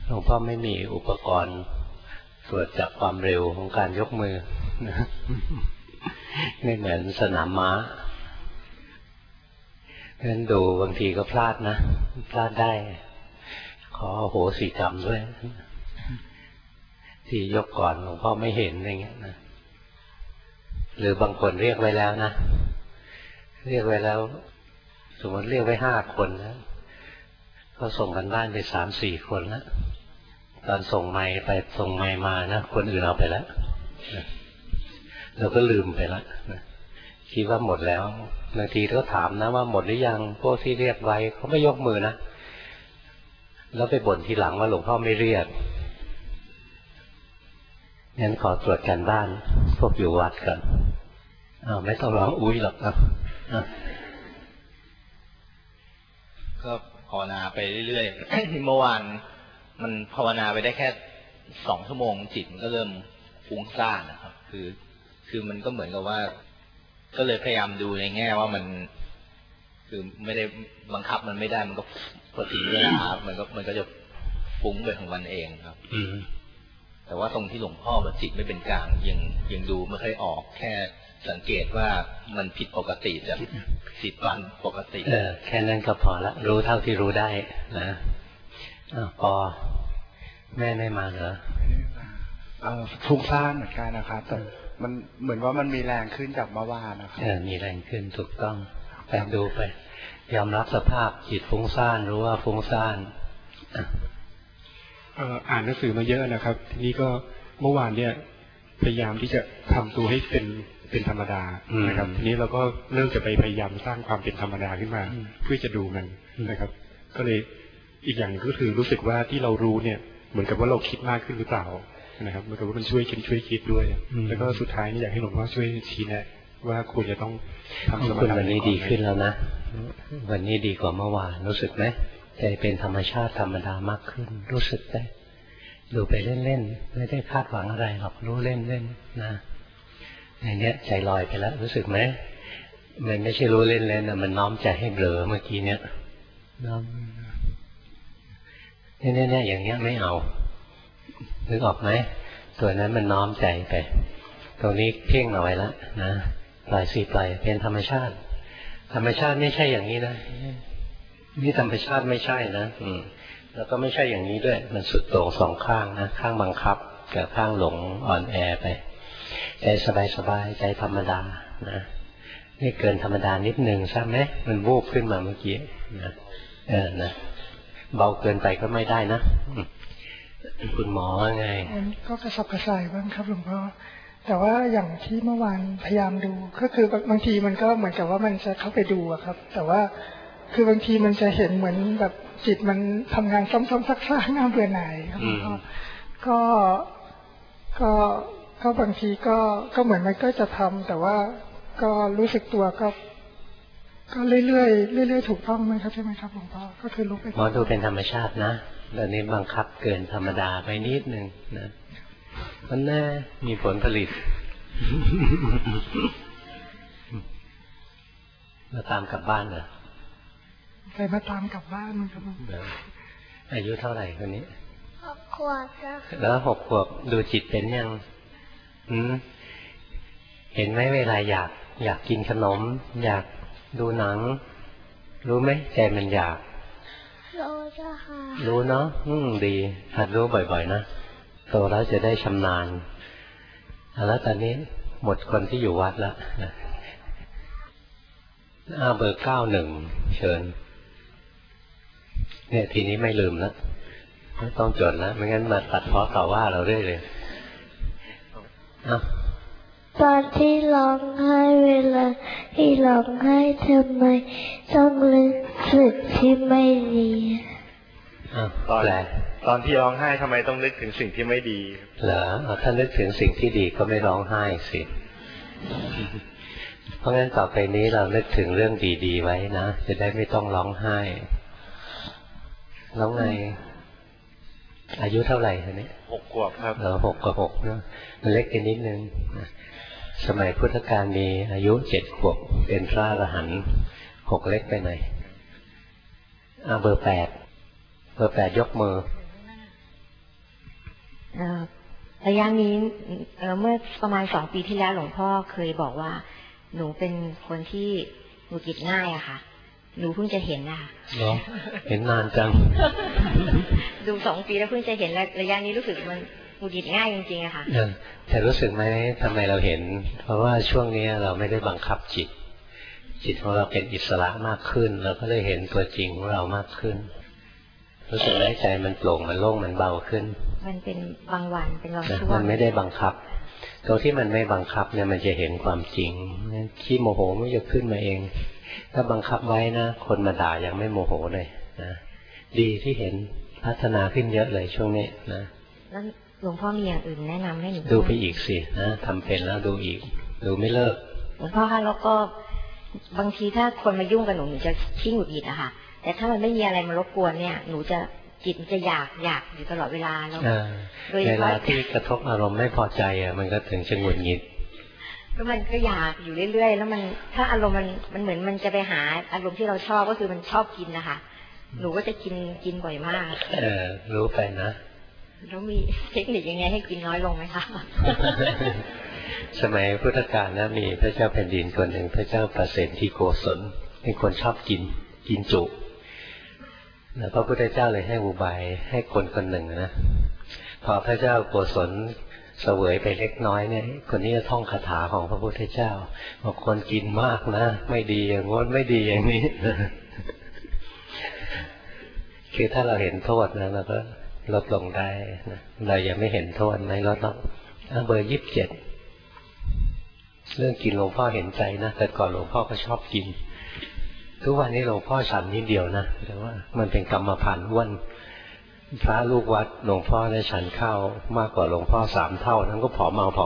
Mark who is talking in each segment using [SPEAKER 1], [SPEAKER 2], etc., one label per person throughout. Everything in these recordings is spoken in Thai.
[SPEAKER 1] หลวงพ่อไม่มีอุปกรณ์ตรวจจับความเร็วของการยกมือไม่เหมือนสนามม้าเพราะฉะนั้นดูบางทีก็พลาดนะพลาดได้ขออโหสิกรรมด้วยที่ยกก่อนหลวงพ่อไม่เห็นอะไรเงี้ยนะหรือบางคนเรียกไว้แล้วนะเรียกไว้แล้วสมมติเรียกไว้5 คนนะก็ส่งกันบ้านไป3-4 คนแล้วตอนส่งไมค์ไปส่งไมค์มานะคนอื่นเอาไปแล้วเราก็ลืมไปแล้วคิดว่าหมดแล้วบางทีก็ถามนะว่าหมดหรือยังพวกที่เรียกไว้เขาไม่ยกมือนะแล้วไปบ่นทีหลังว่าหลวงพ่อไม่เรียกงั้นขอตรวจการบ้านพวกอยู่วัดกันไม่ต้องร้องอุ้ยหรอก
[SPEAKER 2] ก็ภาวนาไปเรื่อยๆ เมื่อวานมันภาวนาไปได้แค่2 ชั่วโมงจิตมันก็เริ่มฟุ้งซ่านนะครับคือมันก็เหมือนกับว่าก็เลยพยายามดูในแง่ว่ามันคือไม่ได้บังคับมันไม่ได้มันก็พอถึงเวลามันก็จะฟุ้งไปของมันเองครับแต่ว่าตรงที่หลวงพ่อว่าจิตไม่เป็นกลางยังดูไม่ค่อยออกแค่สังเกตว่ามันผิดปกติจากจิตวันปกติ
[SPEAKER 1] แค่นั้นก็พอละรู้เท่าที่รู้ได้นะพอแม่ไม่มาเหรอ
[SPEAKER 3] ฟุ้งซ่านเหมือนกันนะครับแต่มันเหมือนว่ามันมีแรงขึ้นจากเมื่อวานนะครับ
[SPEAKER 1] มีแรงขึ้นถูกต้องไปดูไปยอมรับสภาพจิตฟุ้งซ่านรู้ว่าฟุ้งซ่าน
[SPEAKER 4] อ่านหนังสือมาเยอะนะครับทีนี้ก็เมื่อวานเนี่ยพยายามที่จะทำตัวให้เป็นธรรมดานะครับทีนี้เราก็เริ่มจะไปพยายามสร้างความเป็นธรรมดาขึ้นมาเพื่อจะดูมันนะครับก็เลยอีกอย่างก็คือรู้สึกว่าที่เรารู้เนี่ยเหมือนกับว่าเราคิดมากขึ้นหรือเปล่านะครับเหมือนกับว่ามันช่วยคิดด้วยแล้วก็สุดท้ายนี่อยากให้หลวงพ่อช่วยชี้แนะว่าควรจะต้องทำสมาธิ
[SPEAKER 1] วันนี้ดีขึ้นแล้วนะวันนี้ดีกว่าเมื่อวานรู้สึกไหมใจเป็นธรรมชาติธรรมดามากขึ้นรู้สึกได้ดูไปเล่นๆไม่ได้คาดหวังอะไรหรอกรู้เล่นๆนะอย่างนี้ใจลอยไปแล้วรู้สึกไหมมันไม่ใช่รู้เล่นๆนะมันน้อมใจให้เบลอเมื่อกี้เนี้ยน้อมเนี่ยอย่างเงี้ยไม่เอานึกออกไหมตัวนั้นมันน้อมใจไปตรงนี้เพ่งเอาไว้แล้วนะปล่อยสิปล่อยเป็นธรรมชาติธรรมชาติไม่ใช่อย่างนี้นะนี่ธรรมชาติไม่ใช่นะแล้วก็ไม่ใช่อย่างนี้ด้วยมันสุดโต่ง2 ข้างนะข้างบังคับกับข้างหลงอ่อนแอไปใจสบายใจธรรมดานะนี่เกินธรรมดานิดนึงทราบไหมมันวูบขึ้นมาเมื่อกี้นะนะเบาเกินไปก็ไม่ได้นะคุณหมอไง
[SPEAKER 5] ก็กระสับกระส่ายบ้างครับหลวงพ่อแต่ว่าอย่างที่เมื่อวานพยายามดูก็คือบางทีมันก็เหมือนกับว่ามันจะเข้าไปดูอะครับแต่ว่าคือบางทีมันจะเห็นเหมือนแบบจิตมันทำงานซ้ำๆซักๆน่าเบื่อหน่ายครับหลวงพ่อก็บางทีก็เหมือนมันก็จะทำแต่ว่าก็รู้สึกตัวก็เรื่อยๆถูกต้องไหมครับใช่ไหมครับหลวงพ่อก็คือรู้ไป
[SPEAKER 1] หมอดูเป็นธรรมชาตินะตอนนี้บังคับเกินธรรมดาไปนิดนึงนะมันแน่มีผลผลิตมาตามกลับบ้านเหรอ
[SPEAKER 5] ใครมาตามกลับบ้านครับ
[SPEAKER 1] อายุเท่าไหร่คนนี้
[SPEAKER 6] 6 ขวบครับ
[SPEAKER 1] แล้ว6 ขวบดูจิตเป็นยังเห็นไหมเวลาอยากกินขนมอยากดูหนังรู้ไหมใจมันอยาก
[SPEAKER 6] รู้จ้ะค่ะ
[SPEAKER 1] รู้เนาะดีหัดรู้บ่อยๆนะโตแล้วจะได้ชำนาญแล้วตอนนี้หมดคนที่อยู่วัดแล้วเบอร์91เชิญเนี่ยทีนี้ไม่ลืมแล้วไม่ต้องจดแล้วไม่งั้นมาตัดพ้อต่อว่าเราเรื่อยเลย
[SPEAKER 6] ตอนที่ร้องไห้เวลาที่ร้องไห้ทำไมต้องรู้สึกที่ไม่ดี
[SPEAKER 3] ตอนที่ร้องไห้ทำไมต้องนึกถึงสิ่งที่ไม่ดี
[SPEAKER 1] เหรอถ้านึกถึงสิ่งที่ดีก็ไม่ร้องไห้สิเพราะงั้นต่อไปนี้เรานึกถึงเรื่องดีๆไว้นะจะได้ไม่ต้องร้องไห้แล้วไงอายุเท่าไหร่คะเนี่ย
[SPEAKER 3] 6 ขวบครับ
[SPEAKER 1] 6 กับ 6เนาะมันเล็กไปนิดนึงสมัยพุทธกาลมีอายุ7 ขวบเป็นพระอรหันต์6เล็กไปหน่อยเบอร์8ยกมือ
[SPEAKER 7] ระยะนี้เมื่อประมาณ2 ปีที่แล้วหลวงพ่อเคยบอกว่าหนูเป็นคนที่หงุดหงิดง่ายอะค่ะหนูเพิ่งจะเห็นนะคะ
[SPEAKER 1] เหรอเห็นนานจัง
[SPEAKER 7] ดู2 ปีแล้วเพิ่งจะเห็นระยะนี้รู้สึกมันหงุดหงิดง่ายจริงๆอะค่ะ
[SPEAKER 1] แต่รู้สึกไหมทำไมเราเห็นเพราะว่าช่วงนี้เราไม่ได้บังคับจิตของเราเป็นอิสระมากขึ้นเราก็เลยเห็นตัวจริงของเรามากขึ้นรู้สึกไหมใจมันโปร่งมันโล่งมันเบาขึ้น
[SPEAKER 7] มันเป็นบางวันเป็นบางช่วง
[SPEAKER 1] มันไม่ได้บังคับตรงที่มันไม่บังคับเนี่ยมันจะเห็นความจริงขี้โมโหไม่จะขึ้นมาเองถ้าบังคับไว้นะคนมาด่ายังไม่โมโหเลยนะดีที่เห็นพัฒนาขึ้นเยอะเลยช่วงนี้นะ
[SPEAKER 7] แล้วหลวงพ่อมีอย่างอื่นแนะนำให้หนู
[SPEAKER 1] ดูไปอีกสินะทำเป็นแล้วดูอีกดูไม่เลิก
[SPEAKER 7] หลวงพ่อคะแล้วก็บางทีถ้าคนมายุ่งกับหนูจะขี้หงุดหงิดอะค่ะแต่ถ้ามันไม่มีอะไรมารบกวนเนี่ยหนูจะจิตจะอยากอยู่ตลอดเวลาแล้ว
[SPEAKER 1] เวลาที่กระทบอารมณ์ไม่พอใจอ่ะมันก็ถึงจะหงุดหงิด
[SPEAKER 7] แล้วมันก็อยากอยู่เรื่อยๆแล้วมันถ้าอารมณ์มันเหมือนมันจะไปหาอารมณ์ที่เราชอบก็คือมันชอบกินนะคะหนูก็จะกินบ่อยมาก
[SPEAKER 1] รู้ไปนะ
[SPEAKER 7] แล้วมีเทคนิคยังไงให้กินน้อยลงไหมคะ
[SPEAKER 1] สมัยพุทธกาลนะมีพระเจ้าแผ่นดินคนหนึ่งพระเจ้าประเสนที่โกศลเป็นคนชอบกินจุแล้วพระพุทธเจ้าเลยให้อุบายให้คนหนึ่งนะพอพระเจ้าโกศลเสวยไปเล็กน้อยเนี่ยคนนี้จะท่องคาถาของพระพุทธเจ้าบอกคนกินมากนะไม่ดีอย่างงดไม่ดีอย่างนี้ คือถ้าเราเห็นโทษนะเราก็ลดลงได้นะเรายังไม่เห็นโทษไม่ลดลงเบอร์27เรื่องกินหลวงพ่อเห็นใจนะแต่ก่อนหลวงพ่อก็ชอบกินทุกวันนี้หลวงพ่อฉันนิดเดียวนะแต่ว่ามันเป็นกรรมพันธุ์อ้วนพระลูกวัดหลวงพ่อได้ฉันข้าวมากกว่าหลวงพ่อ3 เท่านั้นก็ผอมเมา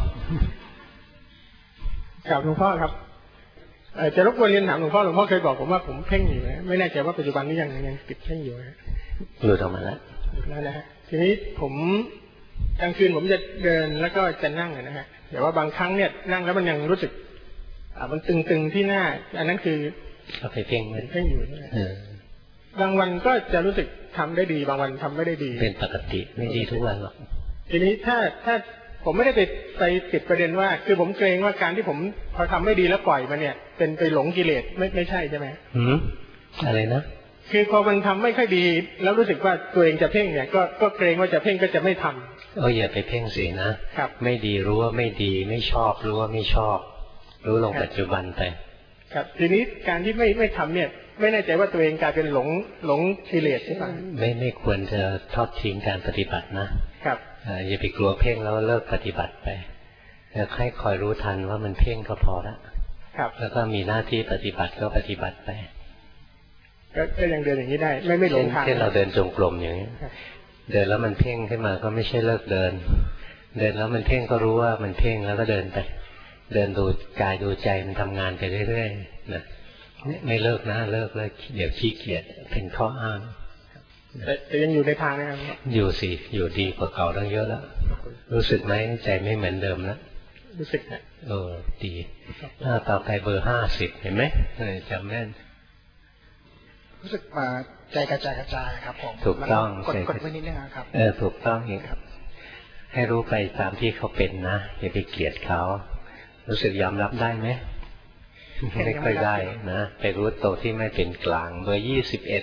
[SPEAKER 8] ครับหลวงพ่อครับจะรบกวนเรียนถามหลวงพ่อเคยบอกผมว่าผมเพ่งอยู่นะไม่แน่ใจว่าปัจจุบันนี้ยังติดเพ่งอยู่นะ
[SPEAKER 1] หลุดออกมาแล้ว
[SPEAKER 8] นะฮะทีนี้ผมกลางคืนผมจะเดินแล้วก็จะนั่งนะฮะแต่ว่าบางครั้งเนี่ยนั่งแล้วมันยังรู้สึกมันตึงๆที่หน้าอันนั้นคือ
[SPEAKER 1] เอาไปเพ่งไหม
[SPEAKER 8] เพ่งอยู่นะบางวันก็จะรู้สึกทำได้ดีบางวันทำไม่ได้ดี
[SPEAKER 1] เป็นปกติไม่ดีทุกวันหรอก
[SPEAKER 8] ทีนี้ถ้าผมไม่ได้ไปติดประเด็นว่าคือผมเกรงว่าการที่ผมพอทำไม่ดีแล้วปล่อยมันเนี่ยเป็นไปหลงกิเลสไม่ใช่ใช่ไหม
[SPEAKER 1] อะไรนะ
[SPEAKER 8] คือพอมันทำไม่ค่อยดีแล้วรู้สึกว่าตัวเองจะเพ่งเนี่ยก็เกรงว่าจะเพ่งก็จะไม่ทำ
[SPEAKER 1] อย่าไปเพ่งสินะครับไม่ดีรู้ว่าไม่ดีไม่ชอบรู้ว่าไม่ชอบรู้ลงปัจจุบันไป
[SPEAKER 8] ครับทีนี้การที่ไม่ทำเนี่ยไม่แน่ใจว่าตัวเองกลายเป็นหลงกิเลสใช่ไหม
[SPEAKER 1] ไม่ควรจะทอดทิ้งการปฏิบัตินะครับอย่าไปกลัวเพ่งแล้วเลิกปฏิบัติไปแล้วให้คอยรู้ทันว่ามันเพ่งก็พอละ
[SPEAKER 8] ครับ
[SPEAKER 1] แล้วก็มีหน้าที่ปฏิบัติก็ปฏิบัติไป
[SPEAKER 8] ก็ยังเดินอย่างนี้ได้ไม่หลงทาง
[SPEAKER 1] เช่นเราเดินจงกรมอย่างนี้เดินแล้วมันเพ่งขึ้นมาก็ไม่ใช่เลิกเดินแล้วมันเพ่งก็รู้ว่ามันเพ่งแล้วก็เดินไปเดินดูกายดูใจมันทำงานไปเรื่อยๆนะไม่เลิกนะเลิกเดี๋ยวขี้เกียจเป็นข้ออ้าง
[SPEAKER 8] แต่ยังอยู่ในทางนะครับ
[SPEAKER 1] อยู่สิอยู่ดีกว่าเก่าตั้งเยอะแล้วรู้สึกไหมใจไม่เหมือนเดิมแล้ว
[SPEAKER 8] รู้สึกนะ
[SPEAKER 1] ดีต่อไปเบอร์50เห็นไหมจำแม่น
[SPEAKER 5] รู้สึกใจกระจายครับผม
[SPEAKER 1] ถูกต้อง
[SPEAKER 5] กดไว้นิดนึงครับ
[SPEAKER 1] ถูกต้องอย่างครับให้รู้ไปตามที่เขาเป็นนะอย่าไปเกลียดเขารู้สึกยอมรับได้ไหมไม่ค่อยได้นะไปรู้ตัวที่ไม่เป็นกลางเบอร์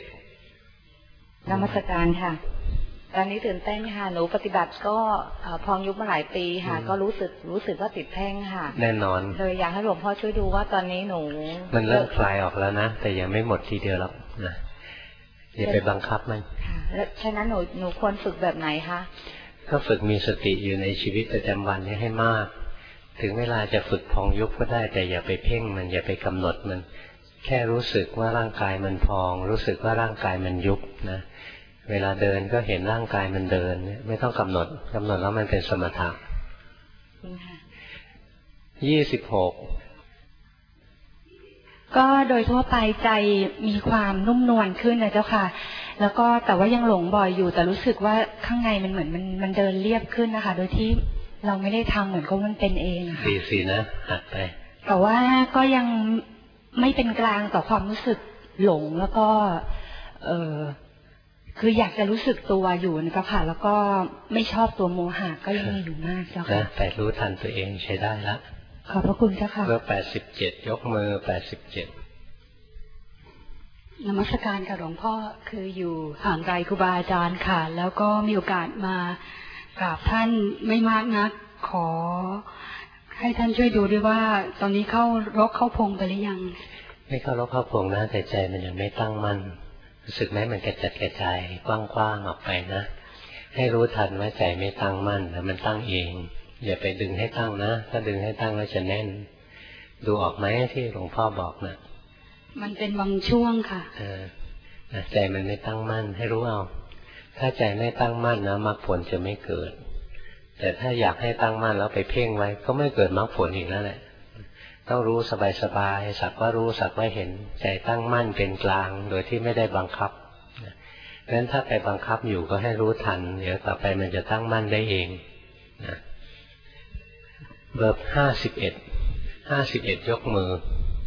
[SPEAKER 1] 21
[SPEAKER 7] นมัสการค่ะตอนนี้ตื่นเต้นค่ะหนูปฏิบัติก็พองยุบมาหลายปีค่ะก็รู้สึกว่าติดแท่งค่ะ
[SPEAKER 1] แน่นอน
[SPEAKER 7] เลยอยากให้หลวงพ่อช่วยดูว่าตอนนี้หนู
[SPEAKER 1] มันเริ่มคลายออกแล้วนะแต่ยังไม่หมดทีเดียวหรอกนะอย่าไปบังคับมัน
[SPEAKER 7] ค่ะแล้วฉะนั้นหนูควรฝึกแบบไหนคะ
[SPEAKER 1] ก็ฝึกมีสติอยู่ในชีวิตประจำวันนี้ให้มากถึงเวลาจะฝึกพองยุบก็ได้แต่อย่าไปเพ่งมันอย่าไปกำหนดมันแค่รู้สึกว่าร่างกายมันพองรู้สึกว่าร่างกายมันยุบนะเวลาเดินก็เห็นร่างกายมันเดินไม่ต้องกำหนดแล้วมันเป็นสมถะ26
[SPEAKER 9] ก็โดยทั่วไปใจมีความนุ่มนวลขึ้นนะเจ้าค่ะแล้วก็แต่ว่ายังหลงบ่อยอยู่แต่รู้สึกว่าข้างในมันเหมือนมันเดินเรียบขึ้นนะคะโดยที่เราไม่ได้ทำเหมือนกับมันเป็นเองค่ะ
[SPEAKER 1] ดีสินะหัดไป
[SPEAKER 9] แต่ว่าก็ยังไม่เป็นกลางต่อความรู้สึกหลงแล้วก็คืออยากจะรู้สึกตัวอยู่นะคะค่ะแล้วก็ไม่ชอบตัวโมหะก็ยังมีอยู่มากเจ้าค่ะ
[SPEAKER 1] แต่รู้ทันตัวเองใช้ได้ละ
[SPEAKER 9] ขอบพระคุณเจ้าค่ะ
[SPEAKER 1] เบอร์87ยกมือ87
[SPEAKER 10] นมัสการกับหลวงพ่อคืออยู่ห่างไกลครูบาอาจารย์ค่ะแล้วก็มีโอกาสมากราบท่านไม่มากนักขอให้ท่านช่วยดูด้วยว่าตอนนี้เข้ารกเข้าพงไปหรือยัง
[SPEAKER 1] ไม่เข้ารกเข้าพงนะแต่ใจมันยังไม่ตั้งมั่นรู้สึกไหมมันกระจัดกระจายกว้างๆออกไปนะให้รู้ทันว่าใจไม่ตั้งมั่นแล้วมันตั้งเองอย่าไปดึงให้ตั้งนะถ้าดึงให้ตั้งแล้วจะแน่นดูออกไหมที่หลวงพ่อบอกนะ
[SPEAKER 10] มันเป็นบางช่วงค่ะ
[SPEAKER 1] ใจมันไม่ตั้งมั่นให้รู้เอาถ้าใจไม่ตั้งมั่นนะมรรคผลจะไม่เกิดแต่ถ้าอยากให้ตั้งมั่นแล้วไปเพ่งไว้ก็ไม่เกิดมรรคผลอีกนั่นแหละต้องรู้สบายๆสักว่ารู้สักว่าเห็นใจตั้งมั่นเป็นกลางโดยที่ไม่ได้บังคับเพราะฉะนั้นถ้าไปบังคับอยู่ก็ให้รู้ทันเดี๋ยวต่อไปมันจะตั้งมั่นได้เองนะเบอร์51ยกมือ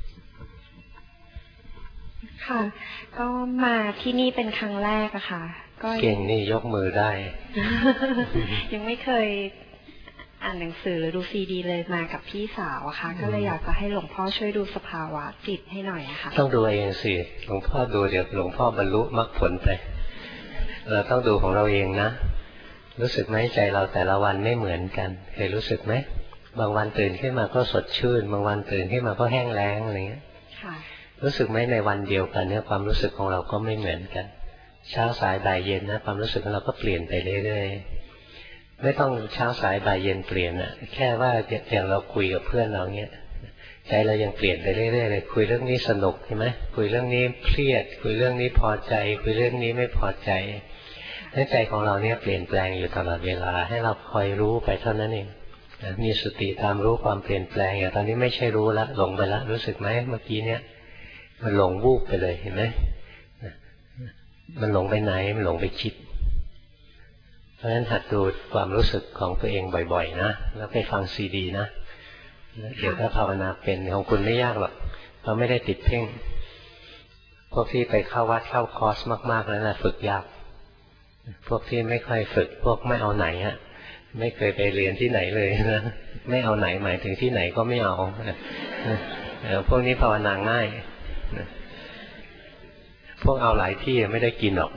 [SPEAKER 7] ค่ะก็มาที่นี่เป็นครั้งแรกอะค่ะก็
[SPEAKER 1] เก่งนี่ยกมือได้
[SPEAKER 7] ยังไม่เคยอ่านหนังสือหรือดูซีดีเลยมากับพี่สาวอะค่ะก็เลยอยากจะให้หลวงพ่อช่วยดูสภาวะจิตให้หน่อยอะค่ะ
[SPEAKER 1] ต้องดูเองสิหลวงพ่อดูเดี๋ยวหลวงพ่อบรรลุมรรคผลไปเราต้องดูของเราเองนะรู้สึกไหมใจเราแต่ละวันไม่เหมือนกันเคยรู้สึกไหมบางวันตื่นขึ้นมาก็สดชื่นบางวันตื่นขึ้นมาก็แห้งแล้งอะไรเงี้ยรู้สึกไหมในวันเดียวกันเนี่ยความรู้สึกของเราก็ไม่เหมือนกันเช้าสายบ่ายเย็นนะความรู้สึกของเราก็เปลี่ยนไปเรื่อยๆไม่ต้องเช้าสายบ่ายเย็นเปลี่ยนอะแค่ว่าอย่างเราคุยกับเพื่อนเราเนี้ยใจเรายังเปลี่ยนไปเรื่อยๆเลยคุยเรื่องนี้สนุกใช่ไหมคุยเรื่องนี้เครียดคุยเรื่องนี้พอใจคุยเรื่องนี้ไม่พอใจใจของเราเนี่ยเปลี่ยนแปลงอยู่ตลอดเวลาให้เราคอยรู้ไปเท่านั้นเองมีสติตามรู้ความเปลี่ยนแปลงอย่างตอนนี้ไม่ใช่รู้ละหลงไปละรู้สึกไหมเมื่อกี้เนี่ยมันหลงวูบไปเลยเห็นไหมมันหลงไปไหนมันหลงไปคิดเพราะฉะนั้นหัดดูความรู้สึกของตัวเองบ่อยๆนะแล้วไปฟังซีดีนะเดี๋ยวถ้าภาวนาเป็นของคุณไม่ยากหรอกเราไม่ได้ติดเพ่งพวกที่ไปเข้าวัดเข้าคอร์สมากๆแล้วนะฝึกยากพวกที่ไม่ค่อยฝึกพวกไม่เอาไหนฮะไม่เคยไปเรียนที่ไหนเลยนะไม่เอาไหนหมายถึงที่ไหนก็ไม่เอาพวกนี้ภาวนาง่ายพวกเอาหลายที่ไม่ได้กินหรอก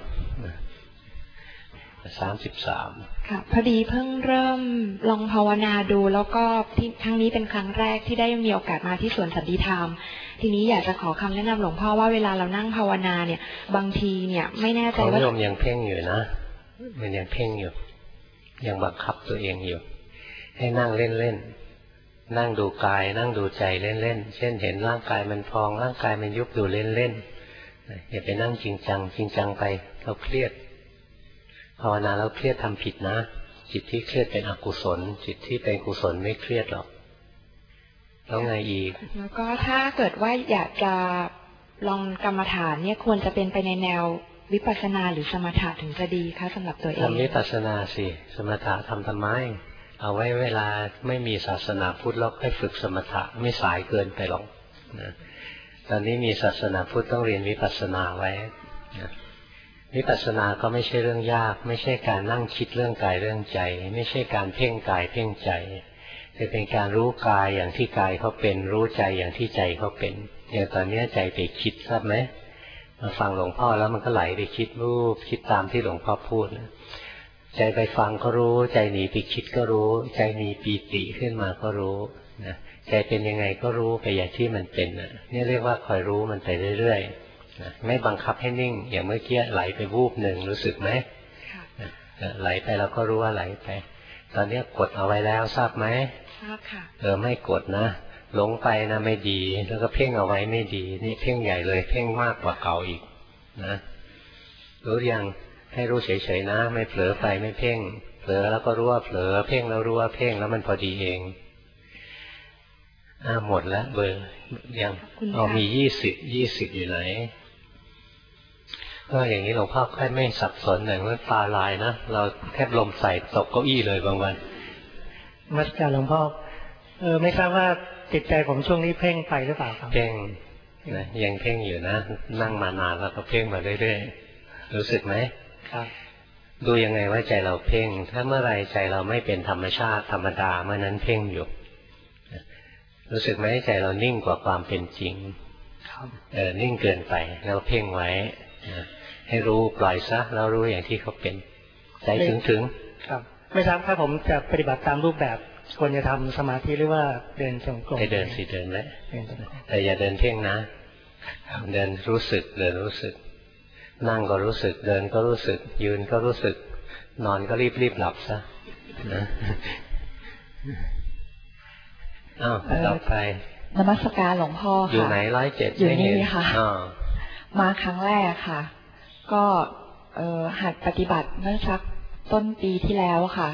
[SPEAKER 1] 33
[SPEAKER 7] ค่ะพอดีเพิ่งเริ่มลองภาวนาดูแล้วก็ที่ครั้งนี้เป็นครั้งแรกที่ได้มีโอกาสมาที่สวนสันติธรรมทีนี้อยากจะขอคำแนะนำหลวงพ่อว่าเวลาเรานั่งภาวนาเนี่ยบางทีเนี่ยไม่แน่ใจว่า
[SPEAKER 1] โยมยังเพ่งอยู่นะมันยังเพ่งอยู่ยังบังคับตัวเองอยู่ให้นั่งเล่นๆนั่งดูกายนั่งดูใจเล่นๆเช่นเห็นร่างกายมันพองร่างกายมันยุบดูเล่นๆอย่าไปนั่งจริงจังไปเราเครียดภาวนาแล้วเครียดทำผิดนะจิตที่เครียดเป็นอกุศลจิตที่เป็นกุศลไม่เครียดหรอกแล้วไงอีก
[SPEAKER 7] แล้วก็ถ้าเกิดว่าอยากจะลองกรรมฐานเนี่ยควรจะเป็นไปในแนววิปัสสนาหรือสมถะถึงจะดีคะสำหรับตัวเอง
[SPEAKER 1] ทำวิปัสสนาสิสมถะทำไมเอาไว้เวลาไม่มีศาสนาพุทธแล้วค่อยฝึกสมถะไม่สายเกินไปหรอกนะตอนนี้มีศาสนาพุทธต้องเรียนวิปัสสนาไว้นะวิปัสสนาก็ไม่ใช่เรื่องยากไม่ใช่การนั่งคิดเรื่องกายเรื่องใจไม่ใช่การเพ่งกายเพ่งใจแต่เป็นการรู้กายอย่างที่กายเขาเป็นรู้ใจอย่างที่ใจเขาเป็นอย่างตอนนี้ใจไปคิดทราบไหมมาฟังหลวงพ่อแล้วมันก็ไหลไปคิดรูปคิดตามที่หลวงพ่อพูดใจไปฟังก็รู้ใจหนีไปคิดก็รู้ใจมีปีติขึ้นมาก็รู้นะใจเป็นยังไงก็รู้ไปอย่างที่มันเป็นนี่เรียกว่าคอยรู้มันไปเรื่อยๆไม่บังคับให้นิ่งอย่างเมื่อกี้ไหลไปวูบหนึ่งรู้สึกไหมไหลไปแล้วก็รู้ว่าไหลไปตอนนี้กดเอาไว้แล้วทราบไหม
[SPEAKER 7] ทราบค่ะ
[SPEAKER 1] ไม่กดนะหลงไปนะไม่ดีแล้วก็เพ่งเอาไว้ไม่ดีนี่เพ่งใหญ่เลยเพ่งมากกว่าเก่าอีกนะรู้ยังให้รู้เฉยๆนะไม่เผลอไปไม่เพ่งเผลอแล้วก็รู้ว่าเผลอเพ่งแล้วรู้ว่าเพ่งแล้วมันพอดีเองหมดแล้วเบอร์ยังมี20อยู่ไหนก็อย่างนี้หลวงพ่อค่อยไม่สับสนหน่อยว่าตาลายนะเราแทบลมใส่ตกเก้าอี้เลยบางวัน
[SPEAKER 11] มัสการหลวงพ่อไม่ทราบว่าจิตใจผมช่วงนี้เพ่งไปหรือเปล่าครับ
[SPEAKER 1] เพ่งนะยังเพ่งอยู่นะนั่งมานานแล้วก็เพ่งมาเรื่อยๆรู้สึกไหมดูยังไงว่าใจเราเพ่งถ้าเมื่อไรใจเราไม่เป็นธรรมชาติธรรมดาเมื่อนั้นเพ่งอยู่รู้สึกไหมใจเรานิ่งกว่าความเป็นจริงนิ่งเกินไปแล้วเพ่งไว้ให้รู้ปล่อยซะแล้วรู้อย่างที่เขาเป็นใจถึง
[SPEAKER 11] ครับไม่ทราบถ้าผมจะปฏิบัติตามรูปแบบควรจะทำสมาธิหรือว่าเดินจงกรม
[SPEAKER 1] ให้เดินสิเดินไว้แต่อย่าเดินเพ่งนะเดินรู้สึกเดินรู้สึกนั่งก็รู้สึกเดินก็รู้สึกยืนก็รู้สึกนอนก็รีบหลับซะนะอ้าวต่อไป
[SPEAKER 7] นมัสการหลวงพ่อค่ะ
[SPEAKER 1] อยู่ไหน107
[SPEAKER 7] อยู่นี่ค่ะมาครั้งแรกค่ะก็หัดปฏิบัติเมื่อสักต้นปีที่แล้วค่ะ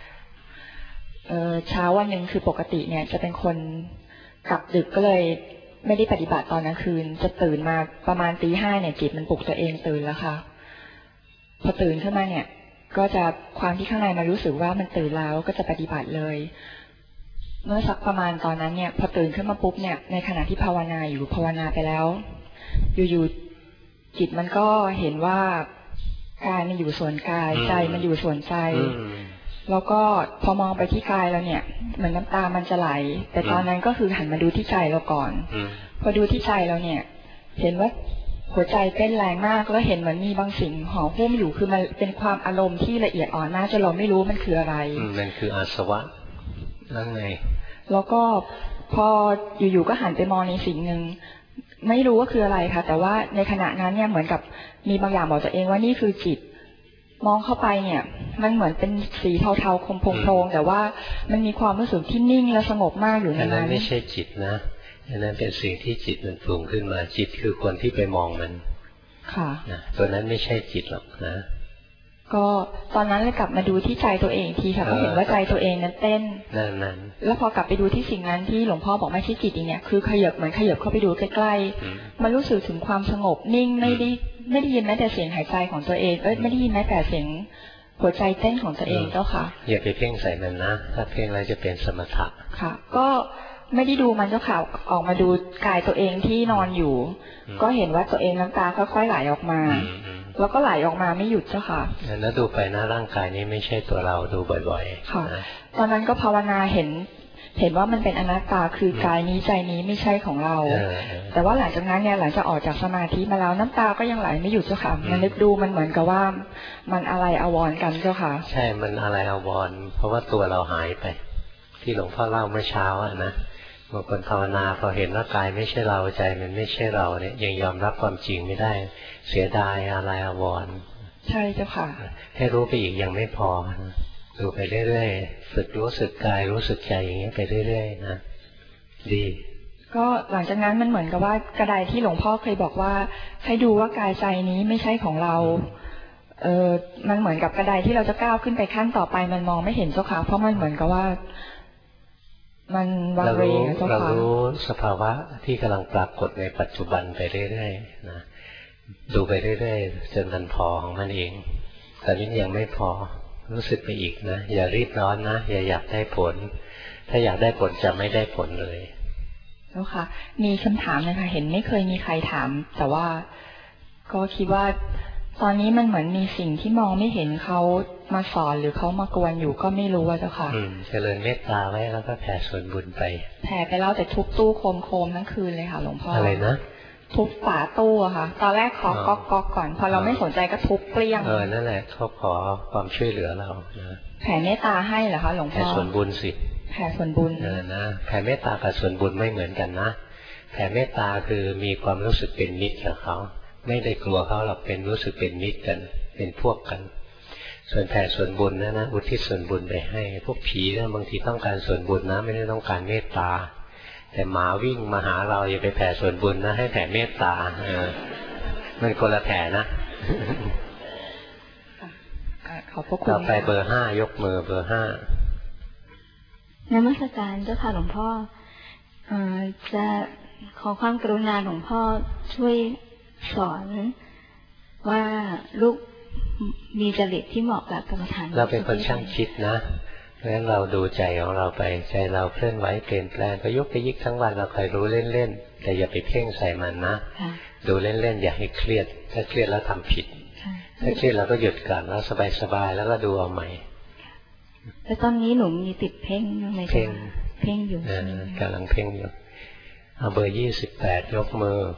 [SPEAKER 7] เช้าวันหนึ่งคือปกติเนี่ยจะเป็นคนกลับดึกก็เลยไม่ได้ปฏิบัติตอนกลางคืนจะตื่นมาประมาณตี 5เนี่ยจิตมันปลุกตัวเองตื่นแล้วค่ะพอตื่นขึ้นมาเนี่ยก็จะความที่ข้างในมันรู้สึกว่ามันตื่นแล้วก็จะปฏิบัติเลยเมื่อสักประมาณตอนนั้นเนี่ยพอตื่นขึ้นมาปุ๊บเนี่ยในขณะที่ภาวนาอยู่ภาวนาไปแล้วอยู่ๆจิตมันก็เห็นว่ากายมันอยู่ส่วนกายใจมันอยู่ส่วนใจแล้วก็พอมองไปที่กายแล้วเนี่ยเหมือนน้ำตามันจะไหลแต่ตอนนั้นก็คือหันมาดูที่ใจเราก่อนพอดูที่ใจเราเนี่ยเห็นว่าหัวใจเต้นแรงมากแล้วเห็นเหมือนมีบางสิ่งห่อหุ้มอยู่คือมันเป็นความอารมณ์ที่ละเอียดอ่อนมากจนเราไม่รู้มันคืออะไร
[SPEAKER 1] มันคืออาสวะนั่นไง
[SPEAKER 7] แล้วก็พออยู่ๆก็หันไปมองในสิ่งหนึ่งไม่รู้ว่าคืออะไรค่ะแต่ว่าในขณะนั้นเนี่ยเหมือนกับมีบางอย่างบอกตัวเองว่านี่คือจิตมองเข้าไปเนี่ยมันเหมือนเป็นสีเทาๆคมโพงๆแต่ว่ามันมีความรู้สึกที่นิ่งและสงบมากอยู่ในนั้น
[SPEAKER 1] อันนั้นไม่ใช่จิตนะอันนั้นเป็นสิ่งที่จิตมันปรุงขึ้นมาจิตคือคนที่ไปมองมัน
[SPEAKER 7] ค่ะ
[SPEAKER 1] นะตัวนั้นไม่ใช่จิตหรอกนะ
[SPEAKER 7] ก็ตอนนั้นเลยกลับมาดูที่ใจตัวเองทีค่ะก็เห็นว่าใจตัวเองนั้นเต้น
[SPEAKER 1] นั่น
[SPEAKER 7] แล้วพอกลับไปดูที่สิ่งนั้นที่หลวงพ่อบอกไม่ใช่จิตอย่างเนี้ยคือขยับเหมือนขยับเข้าไปดูใกล้ๆมันรู้สึกถึงความสงบนิ่งไม่ได้ยินแม้แต่เสียงหายใจของตัวเองไม่ได้ยินแม้แต่เสียงหัวใจเต้นของตัวเองเจ้าค่ะ
[SPEAKER 1] อย่าไปเพ่งใส่มันนะถ้าเพ่งแล้วจะเป็นสมถะ
[SPEAKER 7] ค่ะก็ไม่ได้ดูมันเจ้าค่ะออกมาดูกายตัวเองที่นอนอยู่ก็เห็นว่าตัวเองน้ำตาค่อยๆไหลออกมาแล้วก็ไหลออกมาไม่หยุดเจ้าค่ะ
[SPEAKER 1] แล้วดูไปนะร่างกายนี้ไม่ใช่ตัวเราดูบ่อยๆ
[SPEAKER 7] ค่ะตอนนั้นก็ภาวนาเห็นว่ามันเป็นอนัตตาคือกายนี้ใจนี้ไม่ใช่ของเราแต่ว่าหลังจากนั้นเนี่ยหลังจากออกจากสมาธิมาแล้วน้ำตาก็ยังไหลไม่หยุดเจ้าค่ะมันนึกดูมันเหมือนกับว่ามันอะไรอาวรกันเจ้าค่ะ
[SPEAKER 1] ใช่มันอะไรอาวรเพราะว่าตัวเราหายไปที่หลวงพ่อเล่าเมื่อเช้านะบางคนภาวนาพอเห็นว่ากายไม่ใช่เราใจมันไม่ใช่เราเนี่ยยังยอมรับความจริงไม่ได้เสียดายอะไรอาวร
[SPEAKER 7] ใช่เจ้าค่ะ
[SPEAKER 1] ให้รู้ไปอีกยังไม่พอดูไปเรื่อยๆฝึกรู้สึกกายรู้สึกใจอย่างนี้ไปเรื่อยๆนะดี
[SPEAKER 7] ก็หลังจากนั้นมันเหมือนกับว่ากระไดที่หลวงพ่อเคยบอกว่าให้ดูว่ากายใจนี้ไม่ใช่ของเรามันเหมือนกับกระไดที่เราจะก้าวขึ้นไปขั้นต่อไปมันมองไม่เห็นเจ้าค่ะเพราะมันเหมือนกับว่ามันวางเวงเจ้าค่ะ
[SPEAKER 1] เรารู้สภาวะที่กำลังปรากฏในปัจจุบันไปเรื่อยๆนะดูไปเรื่อยๆจนมันพอของมันเองแต่นี้ยังไม่พอรู้สึกไปอีกนะอย่ารีบร้อนนะอย่าอยากได้ผลถ้าอยากได้ผลจะไม่ได้ผลเลย
[SPEAKER 7] แล้วค่ะมีคำถามนะคะเห็นไม่เคยมีใครถามแต่ว่าก็คิดว่าตอนนี้มันเหมือนมีสิ่งที่มองไม่เห็นเขามาสอนหรือเขามากวนอยู่ก็ไม่รู้ว่าเจ้าค่ะ
[SPEAKER 1] เจริญเมตตาไว้แล้วก็แผ่ส่วนบุญไป
[SPEAKER 7] แผ่ไปแล้วแต่ทุบตู้โคมทั้งคืนเลยค่ะหลวงพ่อ
[SPEAKER 1] อะไรนะ
[SPEAKER 7] ทุบฝาตู้ค่ะตอนแรกขอก๊อกก่อนพอเราไม่สนใจก็ทุบเกลี้ยง
[SPEAKER 1] นั่นแหละเขาขอความช่วยเหลือเรานะ
[SPEAKER 7] แผ่เมตตาให้เหรอคะหลวงพ่อ
[SPEAKER 1] แผ่ส่วนบุญสิ
[SPEAKER 7] แผ่ส่วนบุญ
[SPEAKER 1] นะแผ่เมตตากับส่วนบุญไม่เหมือนกันนะแผ่เมตตาคือมีความรู้สึกเป็นมิตรกับเขาไม่ได้กลัวเขาหรอกเป็นรู้สึกเป็นมิตรกันเป็นพวกกันส่วนแผ่ส่วนบุญนะอุทิศส่วนบุญไปให้พวกผีนะบางทีต้องการส่วนบุญนะไม่ได้ต้องการเมตตาแต่หมาวิ่งมาหาเราอย่าไปแผ่ส่วนบุญนะให้แผ่เมตตามันคนละแผ่นะ
[SPEAKER 7] ขอบพระคุณ
[SPEAKER 1] ต่อไปเบอร์5ยกมือเบอร์5
[SPEAKER 12] นมัสการเจ้าค่ะหลวงพ่อจะขอความกรุณาหลวงพ่อช่วยสอนว่าลูกมีจริตที่เหมาะกับกรรมฐาน
[SPEAKER 1] เราเป็นคนช่างคิดนะเพราะฉะนั้นเราดูใจของเราไปใจเราเคลื่อนไหวเปลี่ยนแปลงก็ยุกไปยิกทั้งวันเราคอยรู้เล่นๆแต่อย่าไปเพ่งใส่มันนะดูเล่นๆอย่าให้เครียดถ้าเครียดแล้วทำผิดถ้าเครียดเราก็หยุดก่อนแล้วสบายๆแล้วก็ดูเอาใหม่
[SPEAKER 12] แต่ตอนนี้หนูมีติดเพ่งในเพ่งอยู่
[SPEAKER 1] กำลังเพ่งอยู่เอาเบอร์28ยกมือ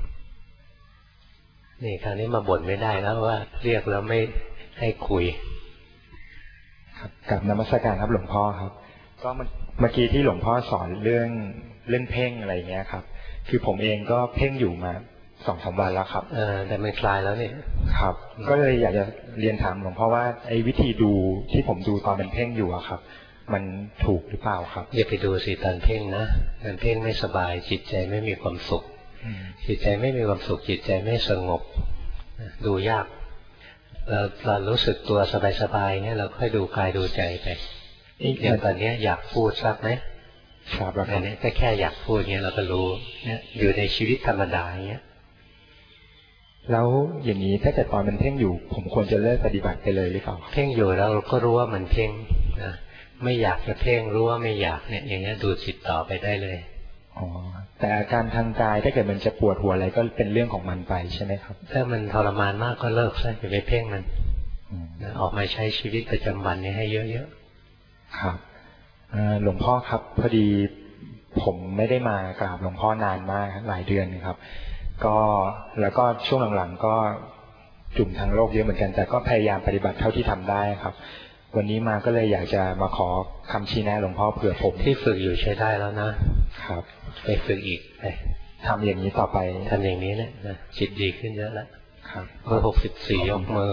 [SPEAKER 1] นี่คราวนี้มาบ่นไม่ได้แล้วว่าเรียกแล้วไม่ให้คุย
[SPEAKER 3] ครับกับนมัสการครับหลวงพ่อครับก็เมื่อกี้ที่หลวงพ่อสอนเรื่องเพ่งอะไรเงี้ยครับคือผมเองก็เพ่งอยู่มา2-3 วันแล้วครับ
[SPEAKER 1] แต่มันคลายแล้วนี่
[SPEAKER 3] ครับก็เลยอยากจะเรียนถามหลวงพ่อว่าไอ้วิธีดูที่ผมดูตอนเป็นเพ่งอยู่อะครับมันถูกหรือเปล่าครับ
[SPEAKER 1] อย่าไปดูสิตอนเพ่งนะตอนเพ่งไม่สบายจิตใจไม่มีความสุขจิตใจไม่มีความสุขจิตใจไม่สงบดูยากเรารู้สึกตัวสบายๆเนี่ยเราค่อยดูกายดูใจไปอย่างตอนนี้อยากพูดสักไหม
[SPEAKER 3] ครับแล้ว
[SPEAKER 1] อันนี้ก็แค่อยากพูดเงี้ยเราก็รู้เนี่ยอยู่ในชีวิตธรรมดาเงี้ย
[SPEAKER 3] แล้วอย่างนี้ถ้าเกิดตอนมันเพ่งอยู่ผมควรจะเลิกปฏิบัติไปเลยหรือเปล่า
[SPEAKER 1] เพ่งอยู่แล้วเราก็รู้ว่ามันเพ่งนะไม่อยากจะเพ่งรู้ว่าไม่อยากเนี่ยอย่างเงี้ยดูจิตต่อไปได้เลย
[SPEAKER 3] อ๋อแต่อาการทางกายถ้าเกิดมันจะปวดหัวอะไรก็เป็นเรื่องของมันไปใช่ไหมครับ
[SPEAKER 1] ถ้ามันทรมานมากก็เลิกซะอย่าไปเพ่งมันออกมาใช้ชีวิตประจำวันนี้ให้เยอะ
[SPEAKER 3] ๆครับหลวงพ่อครับพอดีผมไม่ได้มากราบหลวงพ่อนานมากหลายเดือนครับก็แล้วก็ช่วงหลังๆก็จุ่มทางโลกเยอะเหมือนกันแต่ก็พยายามปฏิบัติเท่าที่ทำได้ครับวันนี้มาก็เลยอยากจะมาขอคำชี้แนะหลวงพ่อเผื่อผม
[SPEAKER 1] ที่ฝึกอยู่ใช้ได้แล้วนะครับไปฝึกอีกไป
[SPEAKER 3] ทำอย่างนี้ต่อไป
[SPEAKER 1] ทำอย่างนี้แหละนะจิตดีขึ้นเยอะแล้วครับเบอร์64ยกมื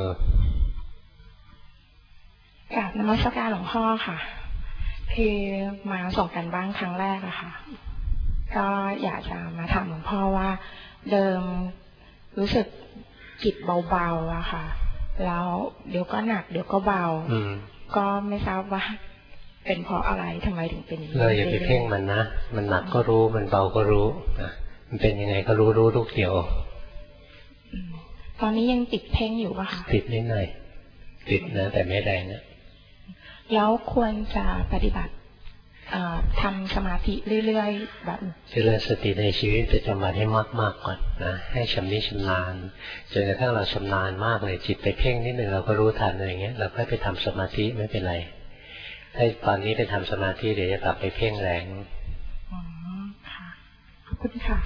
[SPEAKER 7] อกราบนมัสการหลวงพ่อค่ะคือมาส่งกันบ้านครั้งแรกอะค่ะก็อยากจะมาถามหลวงพ่อว่าเดิมรู้สึกจิตเบาๆอะค่ะแล้วเดี๋ยวก็หนักเดี๋ยวก็เบาก็ไม่ทราบว่าเป็นเพราะอะไรทำไมถึงเป็นอย่างนี้
[SPEAKER 1] อย่าไปเพ่งมันนะมันหนักก็รู้มันเบาก็รู้มันเป็นยังไงก็รู้ลูกเดียว
[SPEAKER 7] ตอนนี้ยังติดเพ่งอยู่ป่ะคะ
[SPEAKER 1] ติดนิดหน่อยติดนะแต่ไม่แรงนะ
[SPEAKER 7] แล้วควรจะปฏิบัติทำสมาธิเรื่อยๆแบบ
[SPEAKER 1] เจริญสติในชีวิตประจำวันให้มากๆก่อนนะให้ชำนิชำนาญจนกระทั่งเราชำนาญมากเลยจิตไปเพ่งนิดหนึ่งเราก็รู้ทันอะไรเงี้ยเราค่อยไปทำสมาธิไม่เป็นไรถ้าตอนนี้ไปทำสมาธิเดี๋ยวจะกลับไปเพ่งแรง
[SPEAKER 7] อ๋อค่ะขอบคุณค่ะ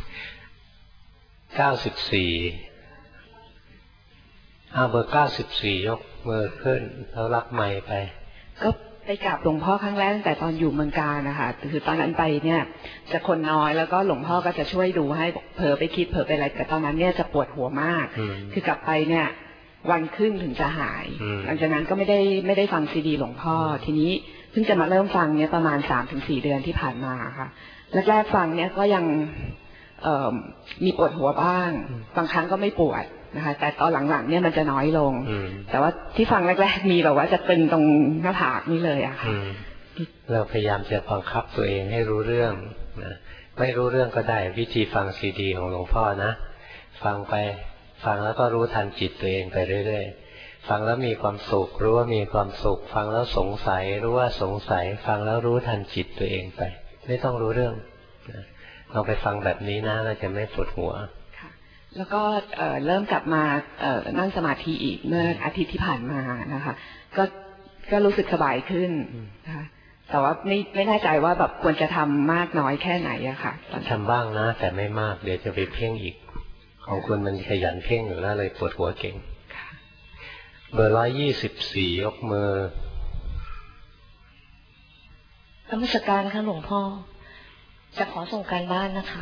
[SPEAKER 1] 94เบอร์94ยกมือขึ้นแล้วรับไมค์ไป
[SPEAKER 13] ก็ไปกราบหลวงพ่อครั้งแรกตั้งแต่ตอนอยู่เมืองกาญนะคะคือตอนนั้นไปเนี่ยจะคนน้อยแล้วก็หลวงพ่อก็จะช่วยดูให้เผลอไปคิดเผลอไปอะไรแต่ตอนนั้นเนี่ยจะปวดหัวมากคือกลับไปเนี่ยวันครึ่งถึงจะหายหลังจากนั้นก็ไม่ได้ฟังซีดีหลวงพ่อทีนี้เพิ่งจะมาเริ่มฟังเนี่ยประมาณ3-4 เดือนที่ผ่านมาค่ะแรกๆฟังเนี่ยก็ยังมีปวดหัวบ้างบางครั้งก็ไม่ปวดนะคะแต่ตอนหลังๆเนี่ยมันจะน้อยลงแต่ว่าที่ฟังแรกๆมีแบบว่าจะตึงตรงหน้าผากนี่เลยอะค่ะ
[SPEAKER 1] เราพยายามจะบังคับตัวเองให้รู้เรื่องนะไม่รู้เรื่องก็ได้วิธีฟังซีดีของหลวงพ่อนะฟังไปฟังแล้วก็รู้ทันจิตตัวเองไปเรื่อยๆฟังแล้วมีความสุขรู้ว่ามีความสุขฟังแล้วสงสัยรู้ว่าสงสัยฟังแล้วรู้ทันจิตตัวเองไปไม่ต้องรู้เรื่องเราไปฟังแบบนี้นะเราจะไม่ปวดหัว
[SPEAKER 13] แล้วก็เริ่มกลับมานั่งสมาธิอีกเมื่ออาทิตย์ที่ผ่านมานะคะก็รู้สึกสบายขึ้นนะคะแต่ว่าไม่แน่ใจว่าแบบควรจะทำมากน้อยแค่ไหนอะค่ะ
[SPEAKER 1] ทำบ้างนะแต่ไม่มากเดี๋ยวจะไปเพ่งอีกของคุณมันขยันเพ่งอยู่แล้วเลยปวดหัวเก่งเบอร์124ยกมือน
[SPEAKER 14] มัสการค่ะหลวงพ่อจะขอส่งการบ้านนะคะ